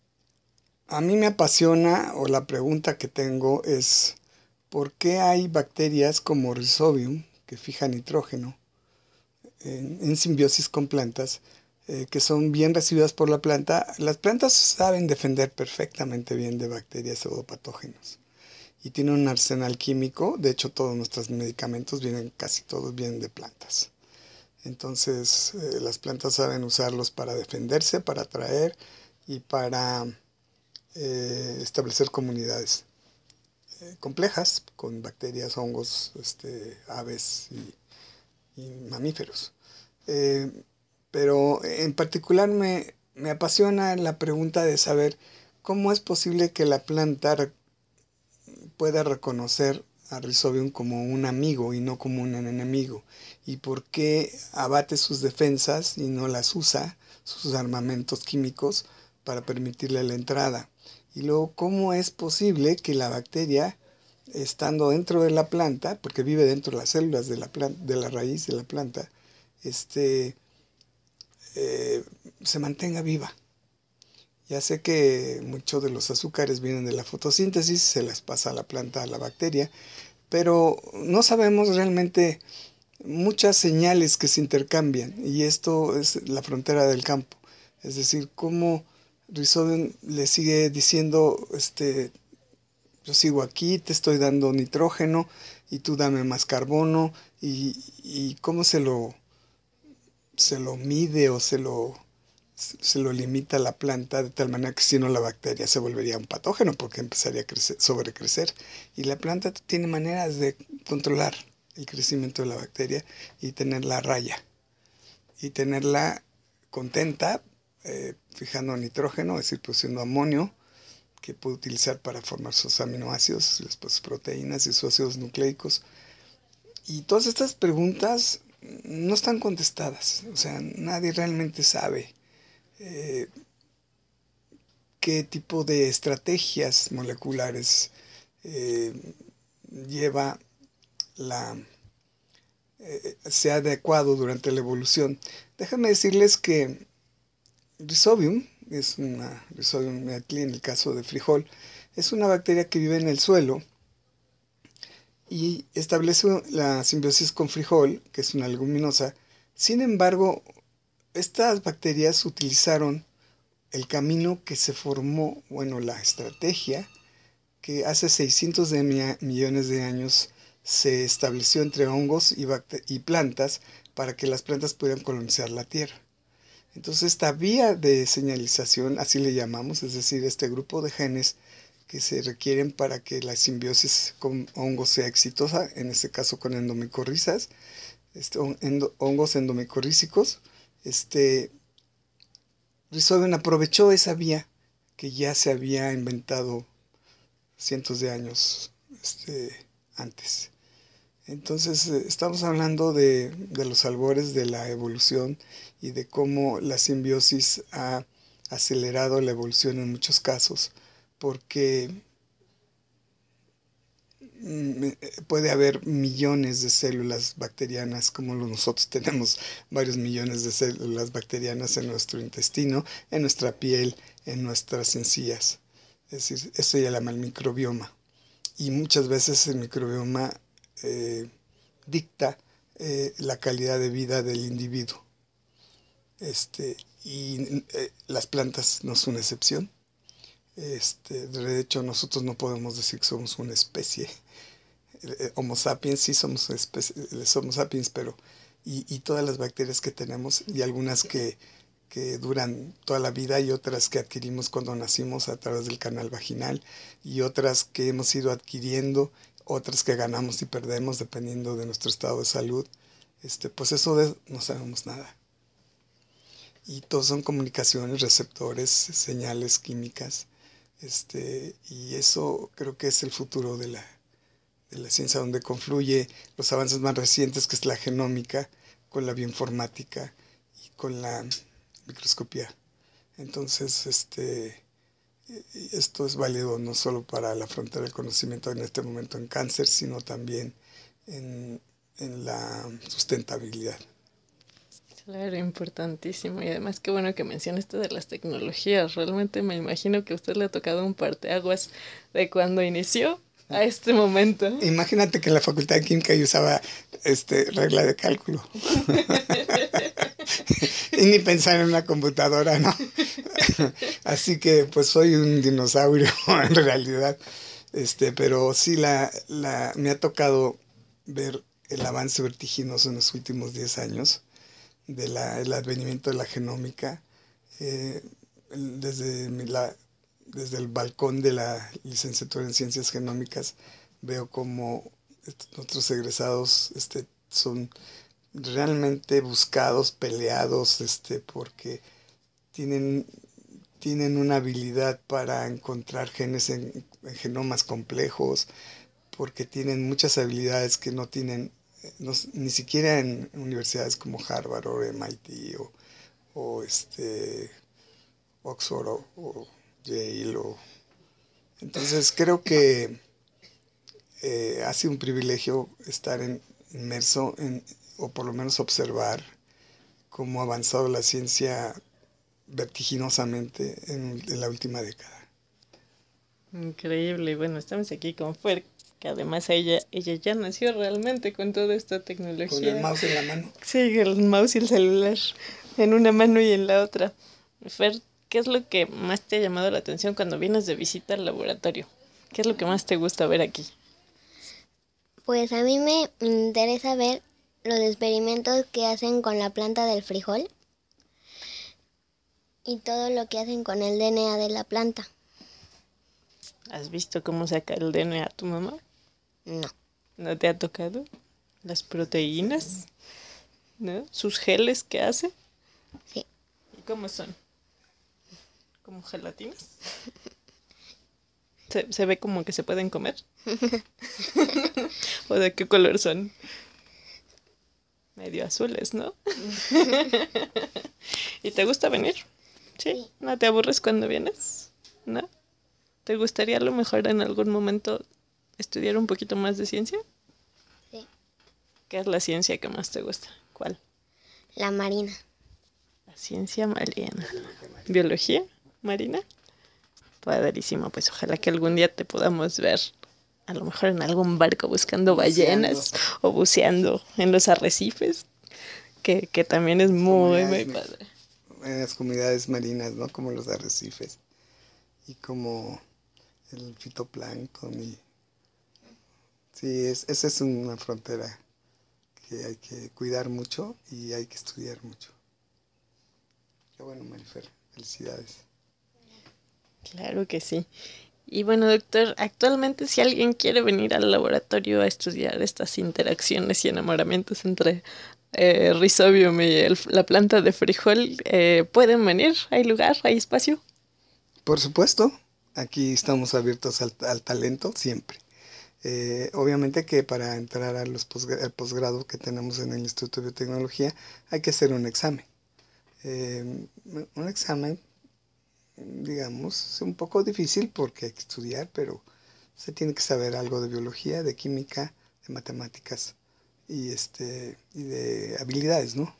[SPEAKER 4] a mí me apasiona, o la pregunta que tengo es, ¿por qué hay bacterias como Rhizobium, que fija nitrógeno, en, en simbiosis con plantas, eh, que son bien recibidas por la planta? Las plantas saben defender perfectamente bien de bacterias pseudopatógenos y tienen un arsenal químico. De hecho, todos nuestros medicamentos vienen, casi todos vienen de plantas. Entonces, eh, las plantas saben usarlos para defenderse, para atraer y para eh, establecer comunidades eh, complejas con bacterias, hongos, este, aves y, y mamíferos. Eh, pero en particular me, me apasiona la pregunta de saber cómo es posible que la planta pueda reconocer a Rhizobium como un amigo y no como un enemigo, y por qué abate sus defensas y no las usa, sus armamentos químicos, para permitirle la entrada. Y luego, cómo es posible que la bacteria, estando dentro de la planta, porque vive dentro de las células de la, planta, de la raíz de la planta, este, eh, se mantenga viva. Ya sé que muchos de los azúcares vienen de la fotosíntesis, se las pasa a la planta, a la bacteria, pero no sabemos realmente muchas señales que se intercambian, y esto es la frontera del campo. Es decir, cómo Rhizobium le sigue diciendo, este, yo sigo aquí, te estoy dando nitrógeno y tú dame más carbono, y, y cómo se lo, se lo mide o se lo, se lo limita la planta, de tal manera que si no, la bacteria se volvería un patógeno porque empezaría a crecer, sobrecrecer. Y la planta tiene maneras de controlar el crecimiento de la bacteria y tenerla a raya y tenerla contenta, eh, fijando nitrógeno, es decir, produciendo amonio, que puede utilizar para formar sus aminoácidos, sus proteínas y sus ácidos nucleicos. Y todas estas preguntas no están contestadas, o sea, nadie realmente sabe eh, qué tipo de estrategias moleculares eh, lleva la eh, se ha adecuado durante la evolución. Déjenme decirles que Rhizobium es una Rhizobium meatlii, en el caso de frijol, es una bacteria que vive en el suelo y establece la simbiosis con frijol, que es una leguminosa. Sin embargo, estas bacterias utilizaron el camino que se formó, bueno, la estrategia que hace seiscientos de mi- millones de años se estableció entre hongos y, y plantas para que las plantas pudieran colonizar la Tierra. Entonces, esta vía de señalización, así le llamamos, es decir, este grupo de genes que se requieren para que la simbiosis con hongos sea exitosa, en este caso con endomicorrizas, este, endo, hongos endomicorrícicos, este, Rhizobium aprovechó esa vía que ya se había inventado cientos de años este, antes. Entonces, estamos hablando de, de los albores de la evolución y de cómo la simbiosis ha acelerado la evolución en muchos casos, porque puede haber millones de células bacterianas, como nosotros tenemos varios millones de células bacterianas en nuestro intestino, en nuestra piel, en nuestras encías. Es decir, eso se llama el microbioma. Y muchas veces el microbioma eh, dicta eh, la calidad de vida del individuo. Este, y eh, las plantas no son una excepción. Este, de hecho, nosotros no podemos decir que somos una especie. Eh, Homo sapiens, sí somos, especie, somos sapiens, pero y, y todas las bacterias que tenemos y algunas que, que duran toda la vida y otras que adquirimos cuando nacimos a través del canal vaginal y otras que hemos ido adquiriendo, otras que ganamos y perdemos dependiendo de nuestro estado de salud. Este, pues eso de, no sabemos nada. Y todos son comunicaciones, receptores, señales químicas. Este, y eso creo que es el futuro de la, de la ciencia, donde confluye los avances más recientes, que es la genómica, con la bioinformática y con la microscopía. Entonces, este, esto es válido no solo para la frontera del conocimiento en este momento en cáncer, sino también en, en la sustentabilidad.
[SPEAKER 3] Claro, importantísimo. Y además qué bueno que menciona esto de las tecnologías. Realmente me imagino que a usted le ha tocado un parteaguas de cuando inició a este momento.
[SPEAKER 4] Imagínate que en la Facultad de Química yo usaba este, regla de cálculo. Y ni pensar en una computadora, ¿no? Así que pues soy un dinosaurio en realidad. Este, pero sí la, la, me ha tocado ver el avance vertiginoso en los últimos diez años del advenimiento de la genómica. Eh, desde, mi, la, desde el balcón de la licenciatura en Ciencias Genómicas veo como nuestros egresados este, son realmente buscados, peleados, este, porque tienen, tienen una habilidad para encontrar genes en, en genomas complejos, porque tienen muchas habilidades que no tienen no, ni siquiera en universidades como Harvard o M I T o, o este, Oxford o, o Yale. O... Entonces creo que eh, ha sido un privilegio estar en, inmerso en, o por lo menos observar cómo ha avanzado la ciencia vertiginosamente en, en la última década.
[SPEAKER 3] Increíble. Bueno, estamos aquí con Fer, que además ella, ella ya nació realmente con toda esta tecnología.
[SPEAKER 4] Con el mouse en la mano.
[SPEAKER 3] Sí, el mouse y el celular en una mano y en la otra. Fer, ¿qué es lo que más te ha llamado la atención cuando vienes de visita al laboratorio? ¿Qué es lo que más te gusta ver aquí?
[SPEAKER 5] Pues a mí me interesa ver los experimentos que hacen con la planta del frijol y todo lo que hacen con el D N A de la planta.
[SPEAKER 3] ¿Has visto cómo saca el D N A tu mamá?
[SPEAKER 5] No.
[SPEAKER 3] ¿No te ha tocado? ¿Las proteínas? ¿No? ¿Sus geles que hace?
[SPEAKER 5] Sí.
[SPEAKER 3] ¿Y cómo son? ¿Como gelatinas? ¿Se, se ve como que se pueden comer? ¿O de qué color son? Medio azules, ¿no? ¿Y te gusta venir? ¿Sí?
[SPEAKER 5] Sí.
[SPEAKER 3] ¿No te aburres cuando vienes? ¿No? ¿Te gustaría a lo mejor en algún momento estudiar un poquito más de ciencia?
[SPEAKER 5] Sí.
[SPEAKER 3] ¿Qué es la ciencia que más te gusta? ¿Cuál?
[SPEAKER 5] La marina.
[SPEAKER 3] La ciencia marina. ¿Biología marina? Padrísimo, pues ojalá que algún día te podamos ver, a lo mejor en algún barco buscando ballenas buceando. O buceando en los arrecifes, que, que también es muy, muy padre.
[SPEAKER 4] En las comunidades marinas, ¿no? Como los arrecifes y como el fitoplancton. Y... sí, es, esa es una frontera que hay que cuidar mucho y hay que estudiar mucho. Qué bueno, Marifer, felicidades.
[SPEAKER 3] Claro que sí. Y bueno, doctor, actualmente si alguien quiere venir al laboratorio a estudiar estas interacciones y enamoramientos entre eh, Rhizobium y el, la planta de frijol, eh, ¿pueden venir? ¿Hay lugar? ¿Hay espacio?
[SPEAKER 4] Por supuesto, aquí estamos abiertos al, al talento siempre. Eh, obviamente que para entrar a los posgra- al posgrado que tenemos en el Instituto de Biotecnología hay que hacer un examen. Eh, un examen, digamos, es un poco difícil porque hay que estudiar, pero se tiene que saber algo de biología, de química, de matemáticas y, este, y de habilidades, ¿no?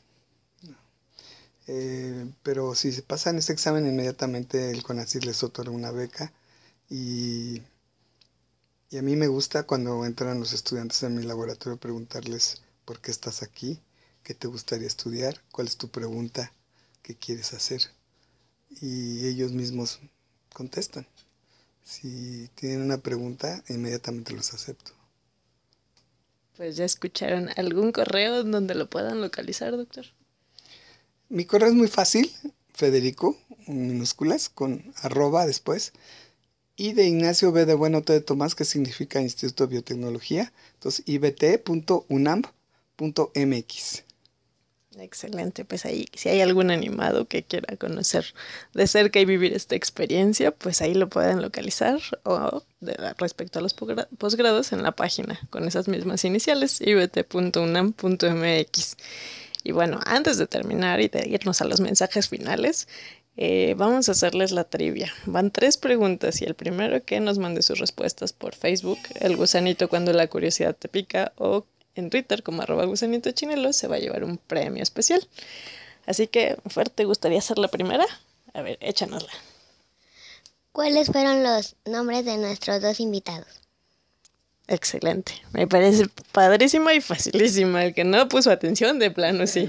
[SPEAKER 4] Eh, pero si se pasan ese examen, inmediatamente el CONACYT les otorga una beca y, y a mí me gusta cuando entran los estudiantes en mi laboratorio preguntarles por qué estás aquí, qué te gustaría estudiar, cuál es tu pregunta, qué quieres hacer, y ellos mismos contestan. Si tienen una pregunta, inmediatamente los acepto.
[SPEAKER 3] Pues ya escucharon. ¿Algún correo donde lo puedan localizar, doctor?
[SPEAKER 4] Mi correo es muy fácil Federico, en minúsculas, con arroba después, y de Ignacio B. de Bueno T. de Tomás, que significa Instituto de Biotecnología, entonces i b t punto u n a m punto m x.
[SPEAKER 3] Excelente, pues ahí, si hay algún animado que quiera conocer de cerca y vivir esta experiencia, pues ahí lo pueden localizar, o de, respecto a los posgrados en la página con esas mismas iniciales, i b t punto u n a m punto m x. Y bueno, antes de terminar y de irnos a los mensajes finales, eh, vamos a hacerles la trivia. Van tres preguntas y el primero que nos mande sus respuestas por Facebook, El Gusanito Cuando la Curiosidad Te Pica, o en Twitter como arroba gusanito chinelo, se va a llevar un premio especial. Así que, Fer, ¿te gustaría hacer la primera? A ver, échanosla.
[SPEAKER 5] ¿Cuáles fueron los nombres de nuestros dos invitados?
[SPEAKER 3] Excelente, me parece padrísima y facilísima. El que no puso atención, de plano sí.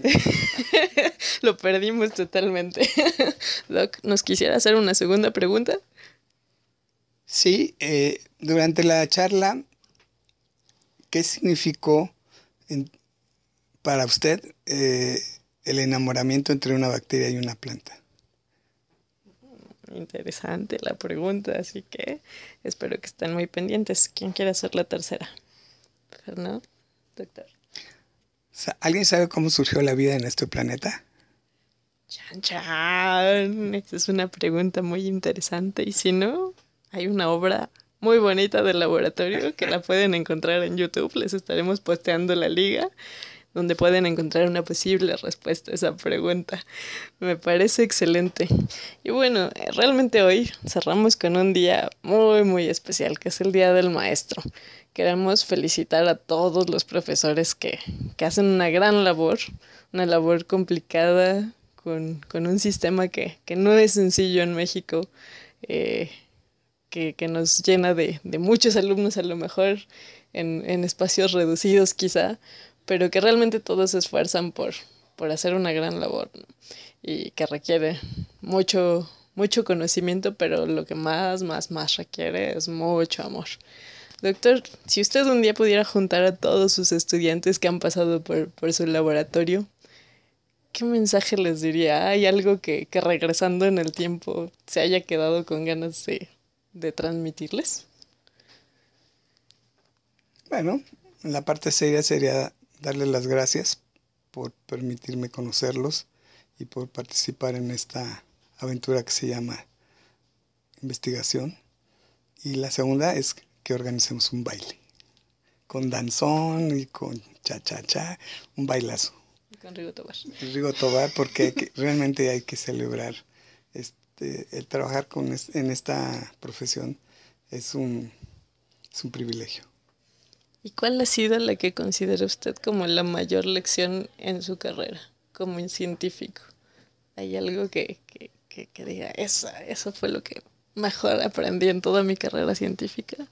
[SPEAKER 3] Lo perdimos totalmente. Doc, ¿nos quisiera hacer una segunda pregunta?
[SPEAKER 4] Sí, eh, durante la charla, ¿qué significó en, para usted eh, el enamoramiento entre una bacteria y una planta?
[SPEAKER 3] Interesante la pregunta, así que espero que estén muy pendientes. ¿Quién quiere hacer la tercera? ¿Fernando? Doctor.
[SPEAKER 4] ¿Alguien sabe cómo surgió la vida en este planeta?
[SPEAKER 3] Chan, chan. Esa es una pregunta muy interesante. Y si no, hay una obra muy bonita del laboratorio que la pueden encontrar en YouTube. Les estaremos posteando la liga donde pueden encontrar una posible respuesta a esa pregunta. Me parece excelente. Y bueno, realmente hoy cerramos con un día muy, muy especial, que es el Día del Maestro. Queremos felicitar a todos los profesores que, que hacen una gran labor, una labor complicada, con, con un sistema que, que no es sencillo en México, eh, que, que nos llena de, de muchos alumnos a lo mejor, en, en espacios reducidos quizá, pero que realmente todos se esfuerzan por, por hacer una gran labor, ¿no? Y que requiere mucho, mucho conocimiento, pero lo que más, más, más requiere es mucho amor. Doctor, si usted un día pudiera juntar a todos sus estudiantes que han pasado por, por su laboratorio, ¿qué mensaje les diría? ¿Hay algo que, que regresando en el tiempo se haya quedado con ganas de, de transmitirles?
[SPEAKER 4] Bueno, la parte seria sería darles las gracias por permitirme conocerlos y por participar en esta aventura que se llama investigación. Y la segunda es que organicemos un baile, con danzón y con cha-cha-cha, un bailazo.
[SPEAKER 3] Y con Rigo Tobar.
[SPEAKER 4] Rigo Tobar, porque hay que, realmente hay que celebrar este, el trabajar con es, en esta profesión es un, es un privilegio.
[SPEAKER 3] ¿Y cuál ha sido la que considera usted como la mayor lección en su carrera como científico? ¿Hay algo que, que, que, que diga, esa, eso fue lo que mejor aprendí en toda mi carrera científica?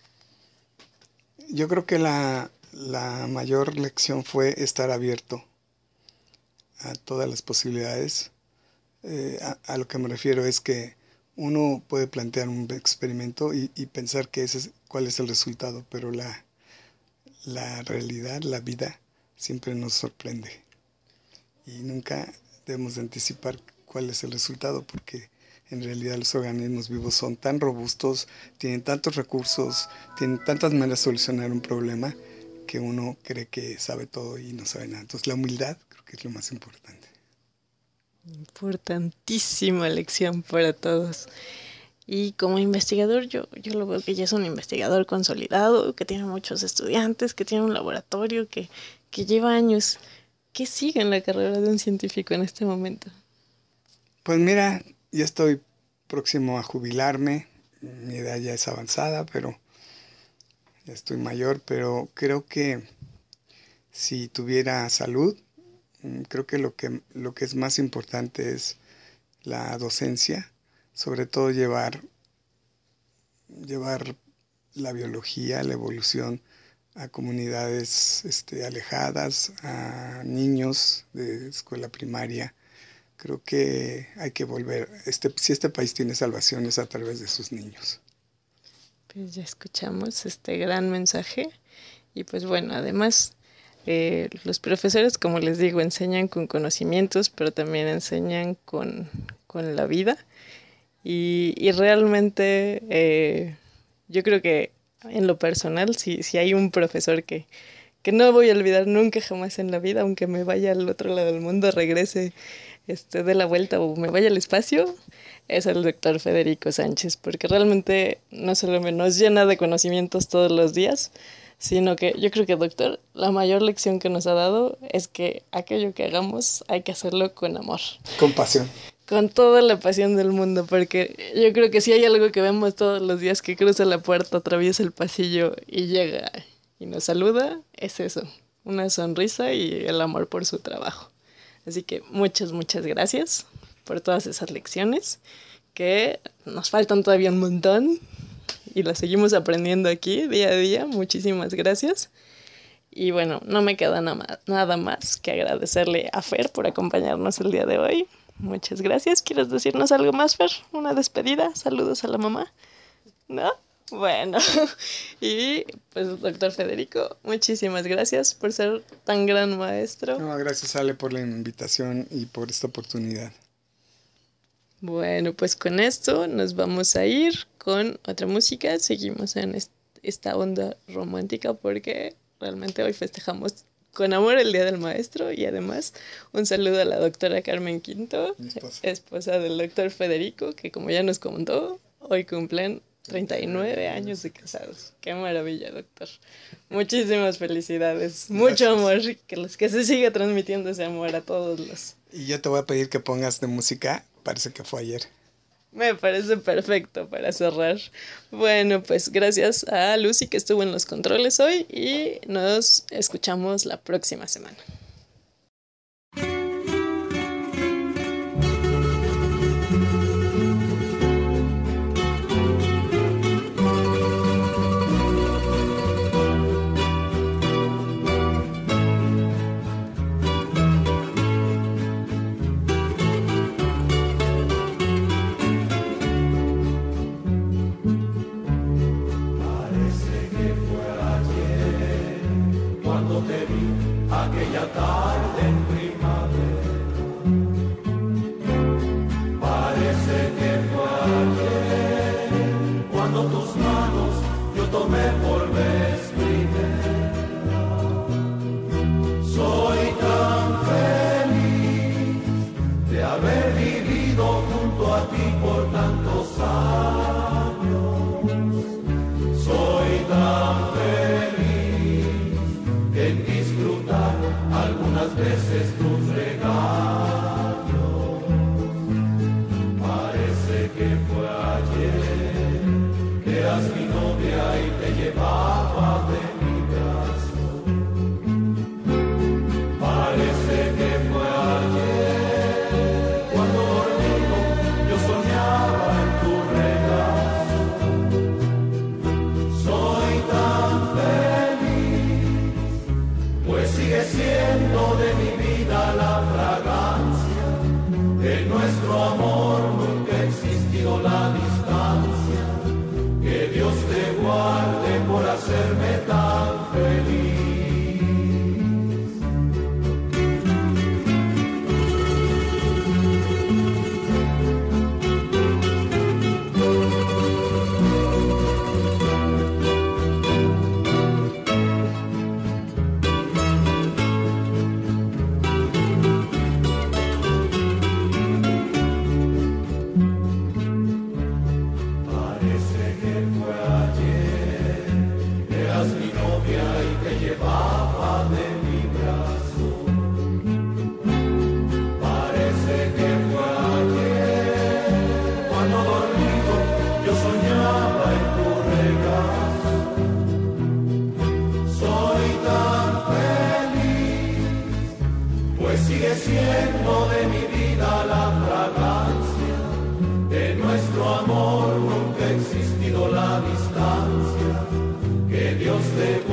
[SPEAKER 4] Yo creo que la, la mayor lección fue estar abierto a todas las posibilidades. Eh, a, a lo que me refiero es que uno puede plantear un experimento y, y pensar que ese es, cuál es el resultado, pero la La realidad, la vida, siempre nos sorprende y nunca debemos de anticipar cuál es el resultado, porque en realidad los organismos vivos son tan robustos, tienen tantos recursos, tienen tantas maneras de solucionar un problema que uno cree que sabe todo y no sabe nada. Entonces la humildad creo que es lo más importante.
[SPEAKER 3] Importantísima lección para todos. Y como investigador, yo, yo lo veo que ya es un investigador consolidado, que tiene muchos estudiantes, que tiene un laboratorio, que, que lleva años. ¿Qué sigue en la carrera de un científico en este momento?
[SPEAKER 4] Pues mira, ya estoy próximo a jubilarme. Mi edad ya es avanzada, pero ya estoy mayor. Pero creo que si tuviera salud, creo que lo que, lo que es más importante es la docencia. Sobre todo llevar, llevar la biología, la evolución a comunidades este, alejadas, a niños de escuela primaria. Creo que hay que volver, este, si este país tiene salvación es a través de sus niños.
[SPEAKER 3] Pues ya escuchamos este gran mensaje y pues bueno, además Eh, los profesores, como les digo, enseñan con conocimientos, pero también enseñan con, con la vida. Y, y realmente eh, yo creo que en lo personal, si, si hay un profesor que, que no voy a olvidar nunca jamás en la vida, aunque me vaya al otro lado del mundo, regrese, este, dé la vuelta o me vaya al espacio, es el doctor Federico Sánchez, porque realmente no solo me nos llena de conocimientos todos los días, sino que yo creo que, doctor, la mayor lección que nos ha dado es que aquello que hagamos hay que hacerlo con amor.
[SPEAKER 4] Con pasión.
[SPEAKER 3] Con toda la pasión del mundo, porque yo creo que si hay algo que vemos todos los días que cruza la puerta, atraviesa el pasillo y llega y nos saluda, es eso, una sonrisa y el amor por su trabajo. Así que muchas, muchas gracias por todas esas lecciones, que nos faltan todavía un montón y las seguimos aprendiendo aquí día a día. Muchísimas gracias. Y bueno, no me queda nada más, nada más que agradecerle a Fer por acompañarnos el día de hoy. Muchas gracias. ¿Quieres decirnos algo más, Fer? ¿Una despedida? ¿Saludos a la mamá? ¿No? Bueno. Y pues, doctor Federico, muchísimas gracias por ser tan gran maestro.
[SPEAKER 4] No, gracias, Ale, por la invitación y por esta oportunidad.
[SPEAKER 3] Bueno, pues con esto nos vamos a ir con otra música. Seguimos en est- esta onda romántica porque realmente hoy festejamos con amor el Día del Maestro, y además un saludo a la doctora Carmen Quinto, esposa. esposa del doctor Federico, que como ya nos contó, hoy cumplen treinta y nueve años de casados. Qué maravilla, doctor. Muchísimas felicidades, mucho amor, que los que se siga transmitiendo ese amor a todos los.
[SPEAKER 4] Y yo te voy a pedir que pongas de música, parece que fue ayer.
[SPEAKER 3] Me parece perfecto para cerrar. Bueno, pues gracias a Lucy que estuvo en los controles hoy y nos escuchamos la próxima semana.
[SPEAKER 6] Aquella tarde en primavera, parece que fue ayer, cuando tus manos yo tomé por vez primera. Soy tan feliz de haber vivido junto a ti por tantos años. Soy tan feliz en disfrutar algunas veces tus regalos. Parece que fue ayer que eras mi novia y te llevaba de mi brazo. Parece que fue ayer cuando dormido yo soñaba en tu regazo. Soy tan feliz, pues sigue siendo de mi vida la fragancia de nuestro amor. Nunca ha existido la distancia. Que Dios te guarde por hacerme tan feliz. Siendo de mi vida la fragancia de nuestro amor. Nunca ha existido la distancia. Que Dios te